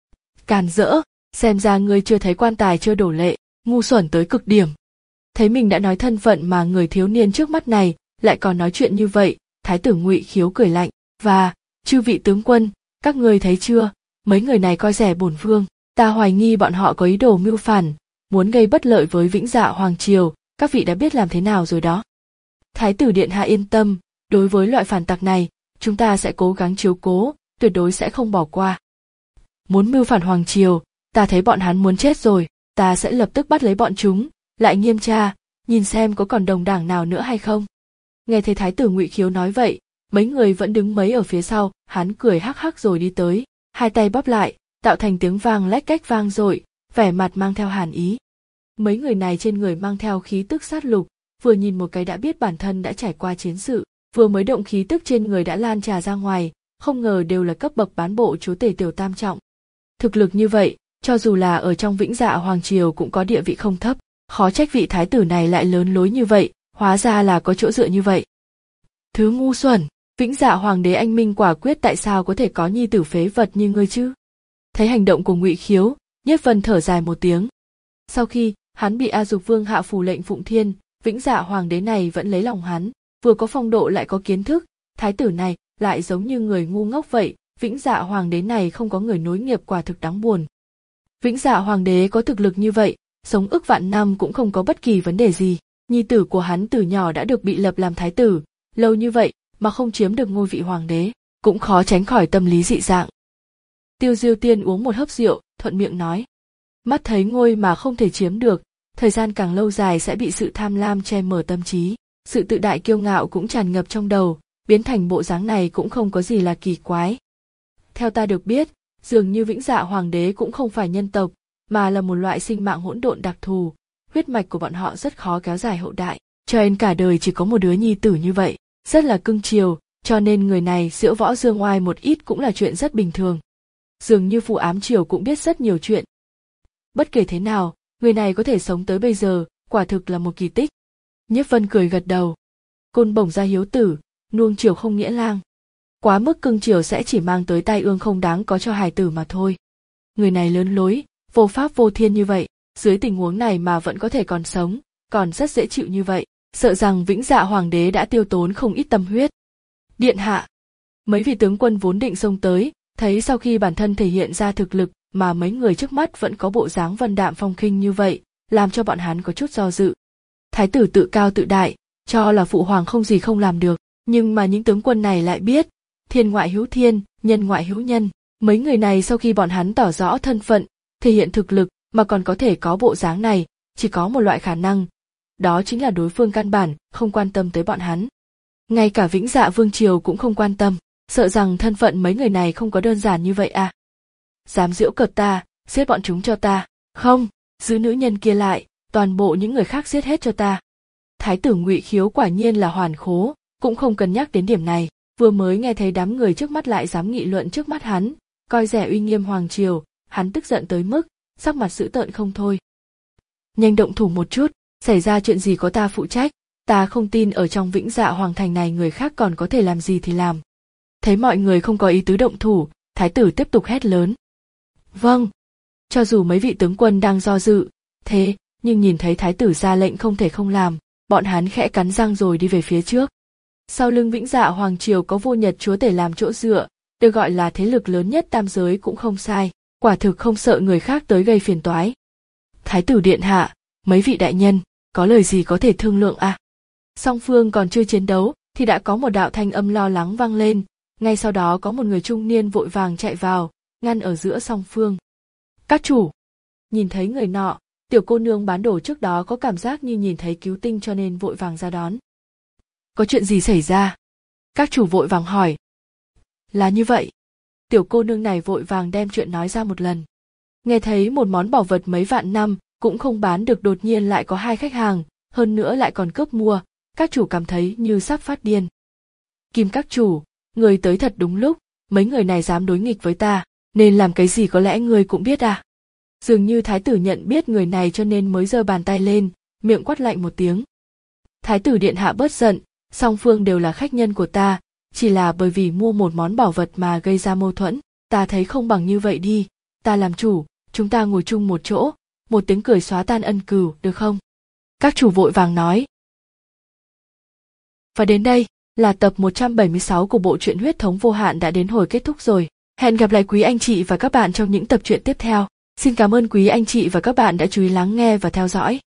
Càn rỡ, xem ra ngươi chưa thấy quan tài chưa đổ lệ, ngu xuẩn tới cực điểm. Thấy mình đã nói thân phận mà người thiếu niên trước mắt này lại còn nói chuyện như vậy, thái tử Ngụy Khiếu cười lạnh, và, chư vị tướng quân, các ngươi thấy chưa, mấy người này coi rẻ bổn vương, ta hoài nghi bọn họ có ý đồ mưu phản, muốn gây bất lợi với Vĩnh Dạ Hoàng triều, các vị đã biết làm thế nào rồi đó. Thái tử điện hạ yên tâm, đối với loại phản tặc này, chúng ta sẽ cố gắng chiếu cố, tuyệt đối sẽ không bỏ qua. Muốn mưu phản Hoàng triều, ta thấy bọn hắn muốn chết rồi, ta sẽ lập tức bắt lấy bọn chúng, lại nghiêm tra, nhìn xem có còn đồng đảng nào nữa hay không. Nghe thấy thái tử Ngụy Khiếu nói vậy, mấy người vẫn đứng mấy ở phía sau, hắn cười hắc hắc rồi đi tới, hai tay bóp lại, tạo thành tiếng vang lách cách vang dội, vẻ mặt mang theo hàn ý. Mấy người này trên người mang theo khí tức sát lục, vừa nhìn một cái đã biết bản thân đã trải qua chiến sự, vừa mới động khí tức trên người đã lan tràn ra ngoài, không ngờ đều là cấp bậc bán bộ chúa tể tiểu tam trọng. Thực lực như vậy, cho dù là ở trong Vĩnh Dạ Hoàng triều cũng có địa vị không thấp, khó trách vị thái tử này lại lớn lối như vậy, hóa ra là có chỗ dựa như vậy. Thứ ngu xuẩn, Vĩnh Dạ Hoàng đế anh minh quả quyết tại sao có thể có nhi tử phế vật như ngươi chứ? Thấy hành động của Ngụy Khiếu, Nhiếp Vân thở dài một tiếng. Sau khi hắn bị A Dục Vương hạ phù lệnh phụng thiên, Vĩnh Dạ Hoàng đế này vẫn lấy lòng hắn, vừa có phong độ lại có kiến thức, thái tử này lại giống như người ngu ngốc vậy, Vĩnh Dạ Hoàng đế này không có người nối nghiệp quả thực đáng buồn. Vĩnh Dạ Hoàng đế có thực lực như vậy, sống ức vạn năm cũng không có bất kỳ vấn đề gì, nhi tử của hắn từ nhỏ đã được bị lập làm thái tử, lâu như vậy mà không chiếm được ngôi vị hoàng đế, cũng khó tránh khỏi tâm lý dị dạng. Tiêu Diêu Tiên uống một hớp rượu, thuận miệng nói. Mắt thấy ngôi mà không thể chiếm được, thời gian càng lâu dài sẽ bị sự tham lam che mờ tâm trí, sự tự đại kiêu ngạo cũng tràn ngập trong đầu, biến thành bộ dáng này cũng không có gì là kỳ quái. Theo ta được biết, dường như Vĩnh Dạ Hoàng đế cũng không phải nhân tộc, mà là một loại sinh mạng hỗn độn đặc thù, huyết mạch của bọn họ rất khó kéo dài hậu đại, cho nên cả đời chỉ có một đứa nhi tử như vậy, rất là cưng chiều, cho nên người này diễu võ dương oai một ít cũng là chuyện rất bình thường. Dường như Phù Ám Triều cũng biết rất nhiều chuyện. Bất kể thế nào, người này có thể sống tới bây giờ, quả thực là một kỳ tích. Nhiếp Vân cười gật đầu. Côn bổng ra hiếu tử, nuông chiều không nghĩa lang. Quá mức cưng chiều sẽ chỉ mang tới tai ương không đáng có cho hài tử mà thôi. Người này lớn lối, vô pháp vô thiên như vậy, dưới tình huống này mà vẫn có thể còn sống, còn rất dễ chịu như vậy, sợ rằng Vĩnh Dạ Hoàng đế đã tiêu tốn không ít tâm huyết. Điện hạ, mấy vị tướng quân vốn định xông tới, thấy sau khi bản thân thể hiện ra thực lực mà mấy người trước mắt vẫn có bộ dáng vân đạm phong khinh như vậy, làm cho bọn hắn có chút do dự. Thái tử tự cao tự đại, cho là phụ hoàng không gì không làm được, nhưng mà những tướng quân này lại biết, thiên ngoại hữu thiên, nhân ngoại hữu nhân, mấy người này sau khi bọn hắn tỏ rõ thân phận, thể hiện thực lực mà còn có thể có bộ dáng này, chỉ có một loại khả năng, đó chính là đối phương căn bản không quan tâm tới bọn hắn. Ngay cả Vĩnh Dạ Vương triều cũng không quan tâm, sợ rằng thân phận mấy người này không có đơn giản như vậy à. Dám giễu cợt ta, giết bọn chúng cho ta, không, giữ nữ nhân kia lại, toàn bộ những người khác giết hết cho ta. Thái tử Ngụy Khiếu quả nhiên là hoàn khố, cũng không cần nhắc đến điểm này, vừa mới nghe thấy đám người trước mắt lại dám nghị luận trước mắt hắn, coi rẻ uy nghiêm hoàng triều, hắn tức giận tới mức, sắc mặt dữ tợn không thôi. Nhanh động thủ một chút, xảy ra chuyện gì có ta phụ trách, ta không tin ở trong Vĩnh Dạ Hoàng thành này người khác còn có thể làm gì thì làm. Thấy mọi người không có ý tứ động thủ, thái tử tiếp tục hét lớn. Vâng. Cho dù mấy vị tướng quân đang do dự, thế, nhưng nhìn thấy thái tử ra lệnh không thể không làm, bọn hắn khẽ cắn răng rồi đi về phía trước. Sau lưng Vĩnh Dạ Hoàng Triều có Vô Nhật Chúa Tể làm chỗ dựa, được gọi là thế lực lớn nhất tam giới cũng không sai, quả thực không sợ người khác tới gây phiền toái. Thái tử điện hạ, mấy vị đại nhân, có lời gì có thể thương lượng à? Song phương còn chưa chiến đấu thì đã có một đạo thanh âm lo lắng vang lên, ngay sau đó có một người trung niên vội vàng chạy vào, ngăn ở giữa song phương. Các chủ, nhìn thấy người nọ, tiểu cô nương bán đồ trước đó có cảm giác như nhìn thấy cứu tinh cho nên vội vàng ra đón. Có chuyện gì xảy ra? Các chủ vội vàng hỏi. Là như vậy. Tiểu cô nương này vội vàng đem chuyện nói ra một lần. Nghe thấy một món bảo vật mấy vạn năm cũng không bán được đột nhiên lại có hai khách hàng, hơn nữa lại còn cướp mua, các chủ cảm thấy như sắp phát điên. Kim các chủ, người tới thật đúng lúc, mấy người này dám đối nghịch với ta, nên làm cái gì có lẽ người cũng biết à? Dường như thái tử nhận biết người này cho nên mới giơ bàn tay lên, miệng quát lạnh một tiếng. Thái tử điện hạ bớt giận, song phương đều là khách nhân của ta, chỉ là bởi vì mua một món bảo vật mà gây ra mâu thuẫn, ta thấy không bằng như vậy đi, ta làm chủ, chúng ta ngồi chung một chỗ, một tiếng cười xóa tan ân cừu, được không? Các chủ vội vàng nói. Và đến đây là tập một trăm bảy mươi sáu của bộ truyện Huyết Thống Vô Hạn đã đến hồi kết thúc rồi. Hẹn gặp lại quý anh chị và các bạn trong những tập truyện tiếp theo. Xin cảm ơn quý anh chị và các bạn đã chú ý lắng nghe và theo dõi.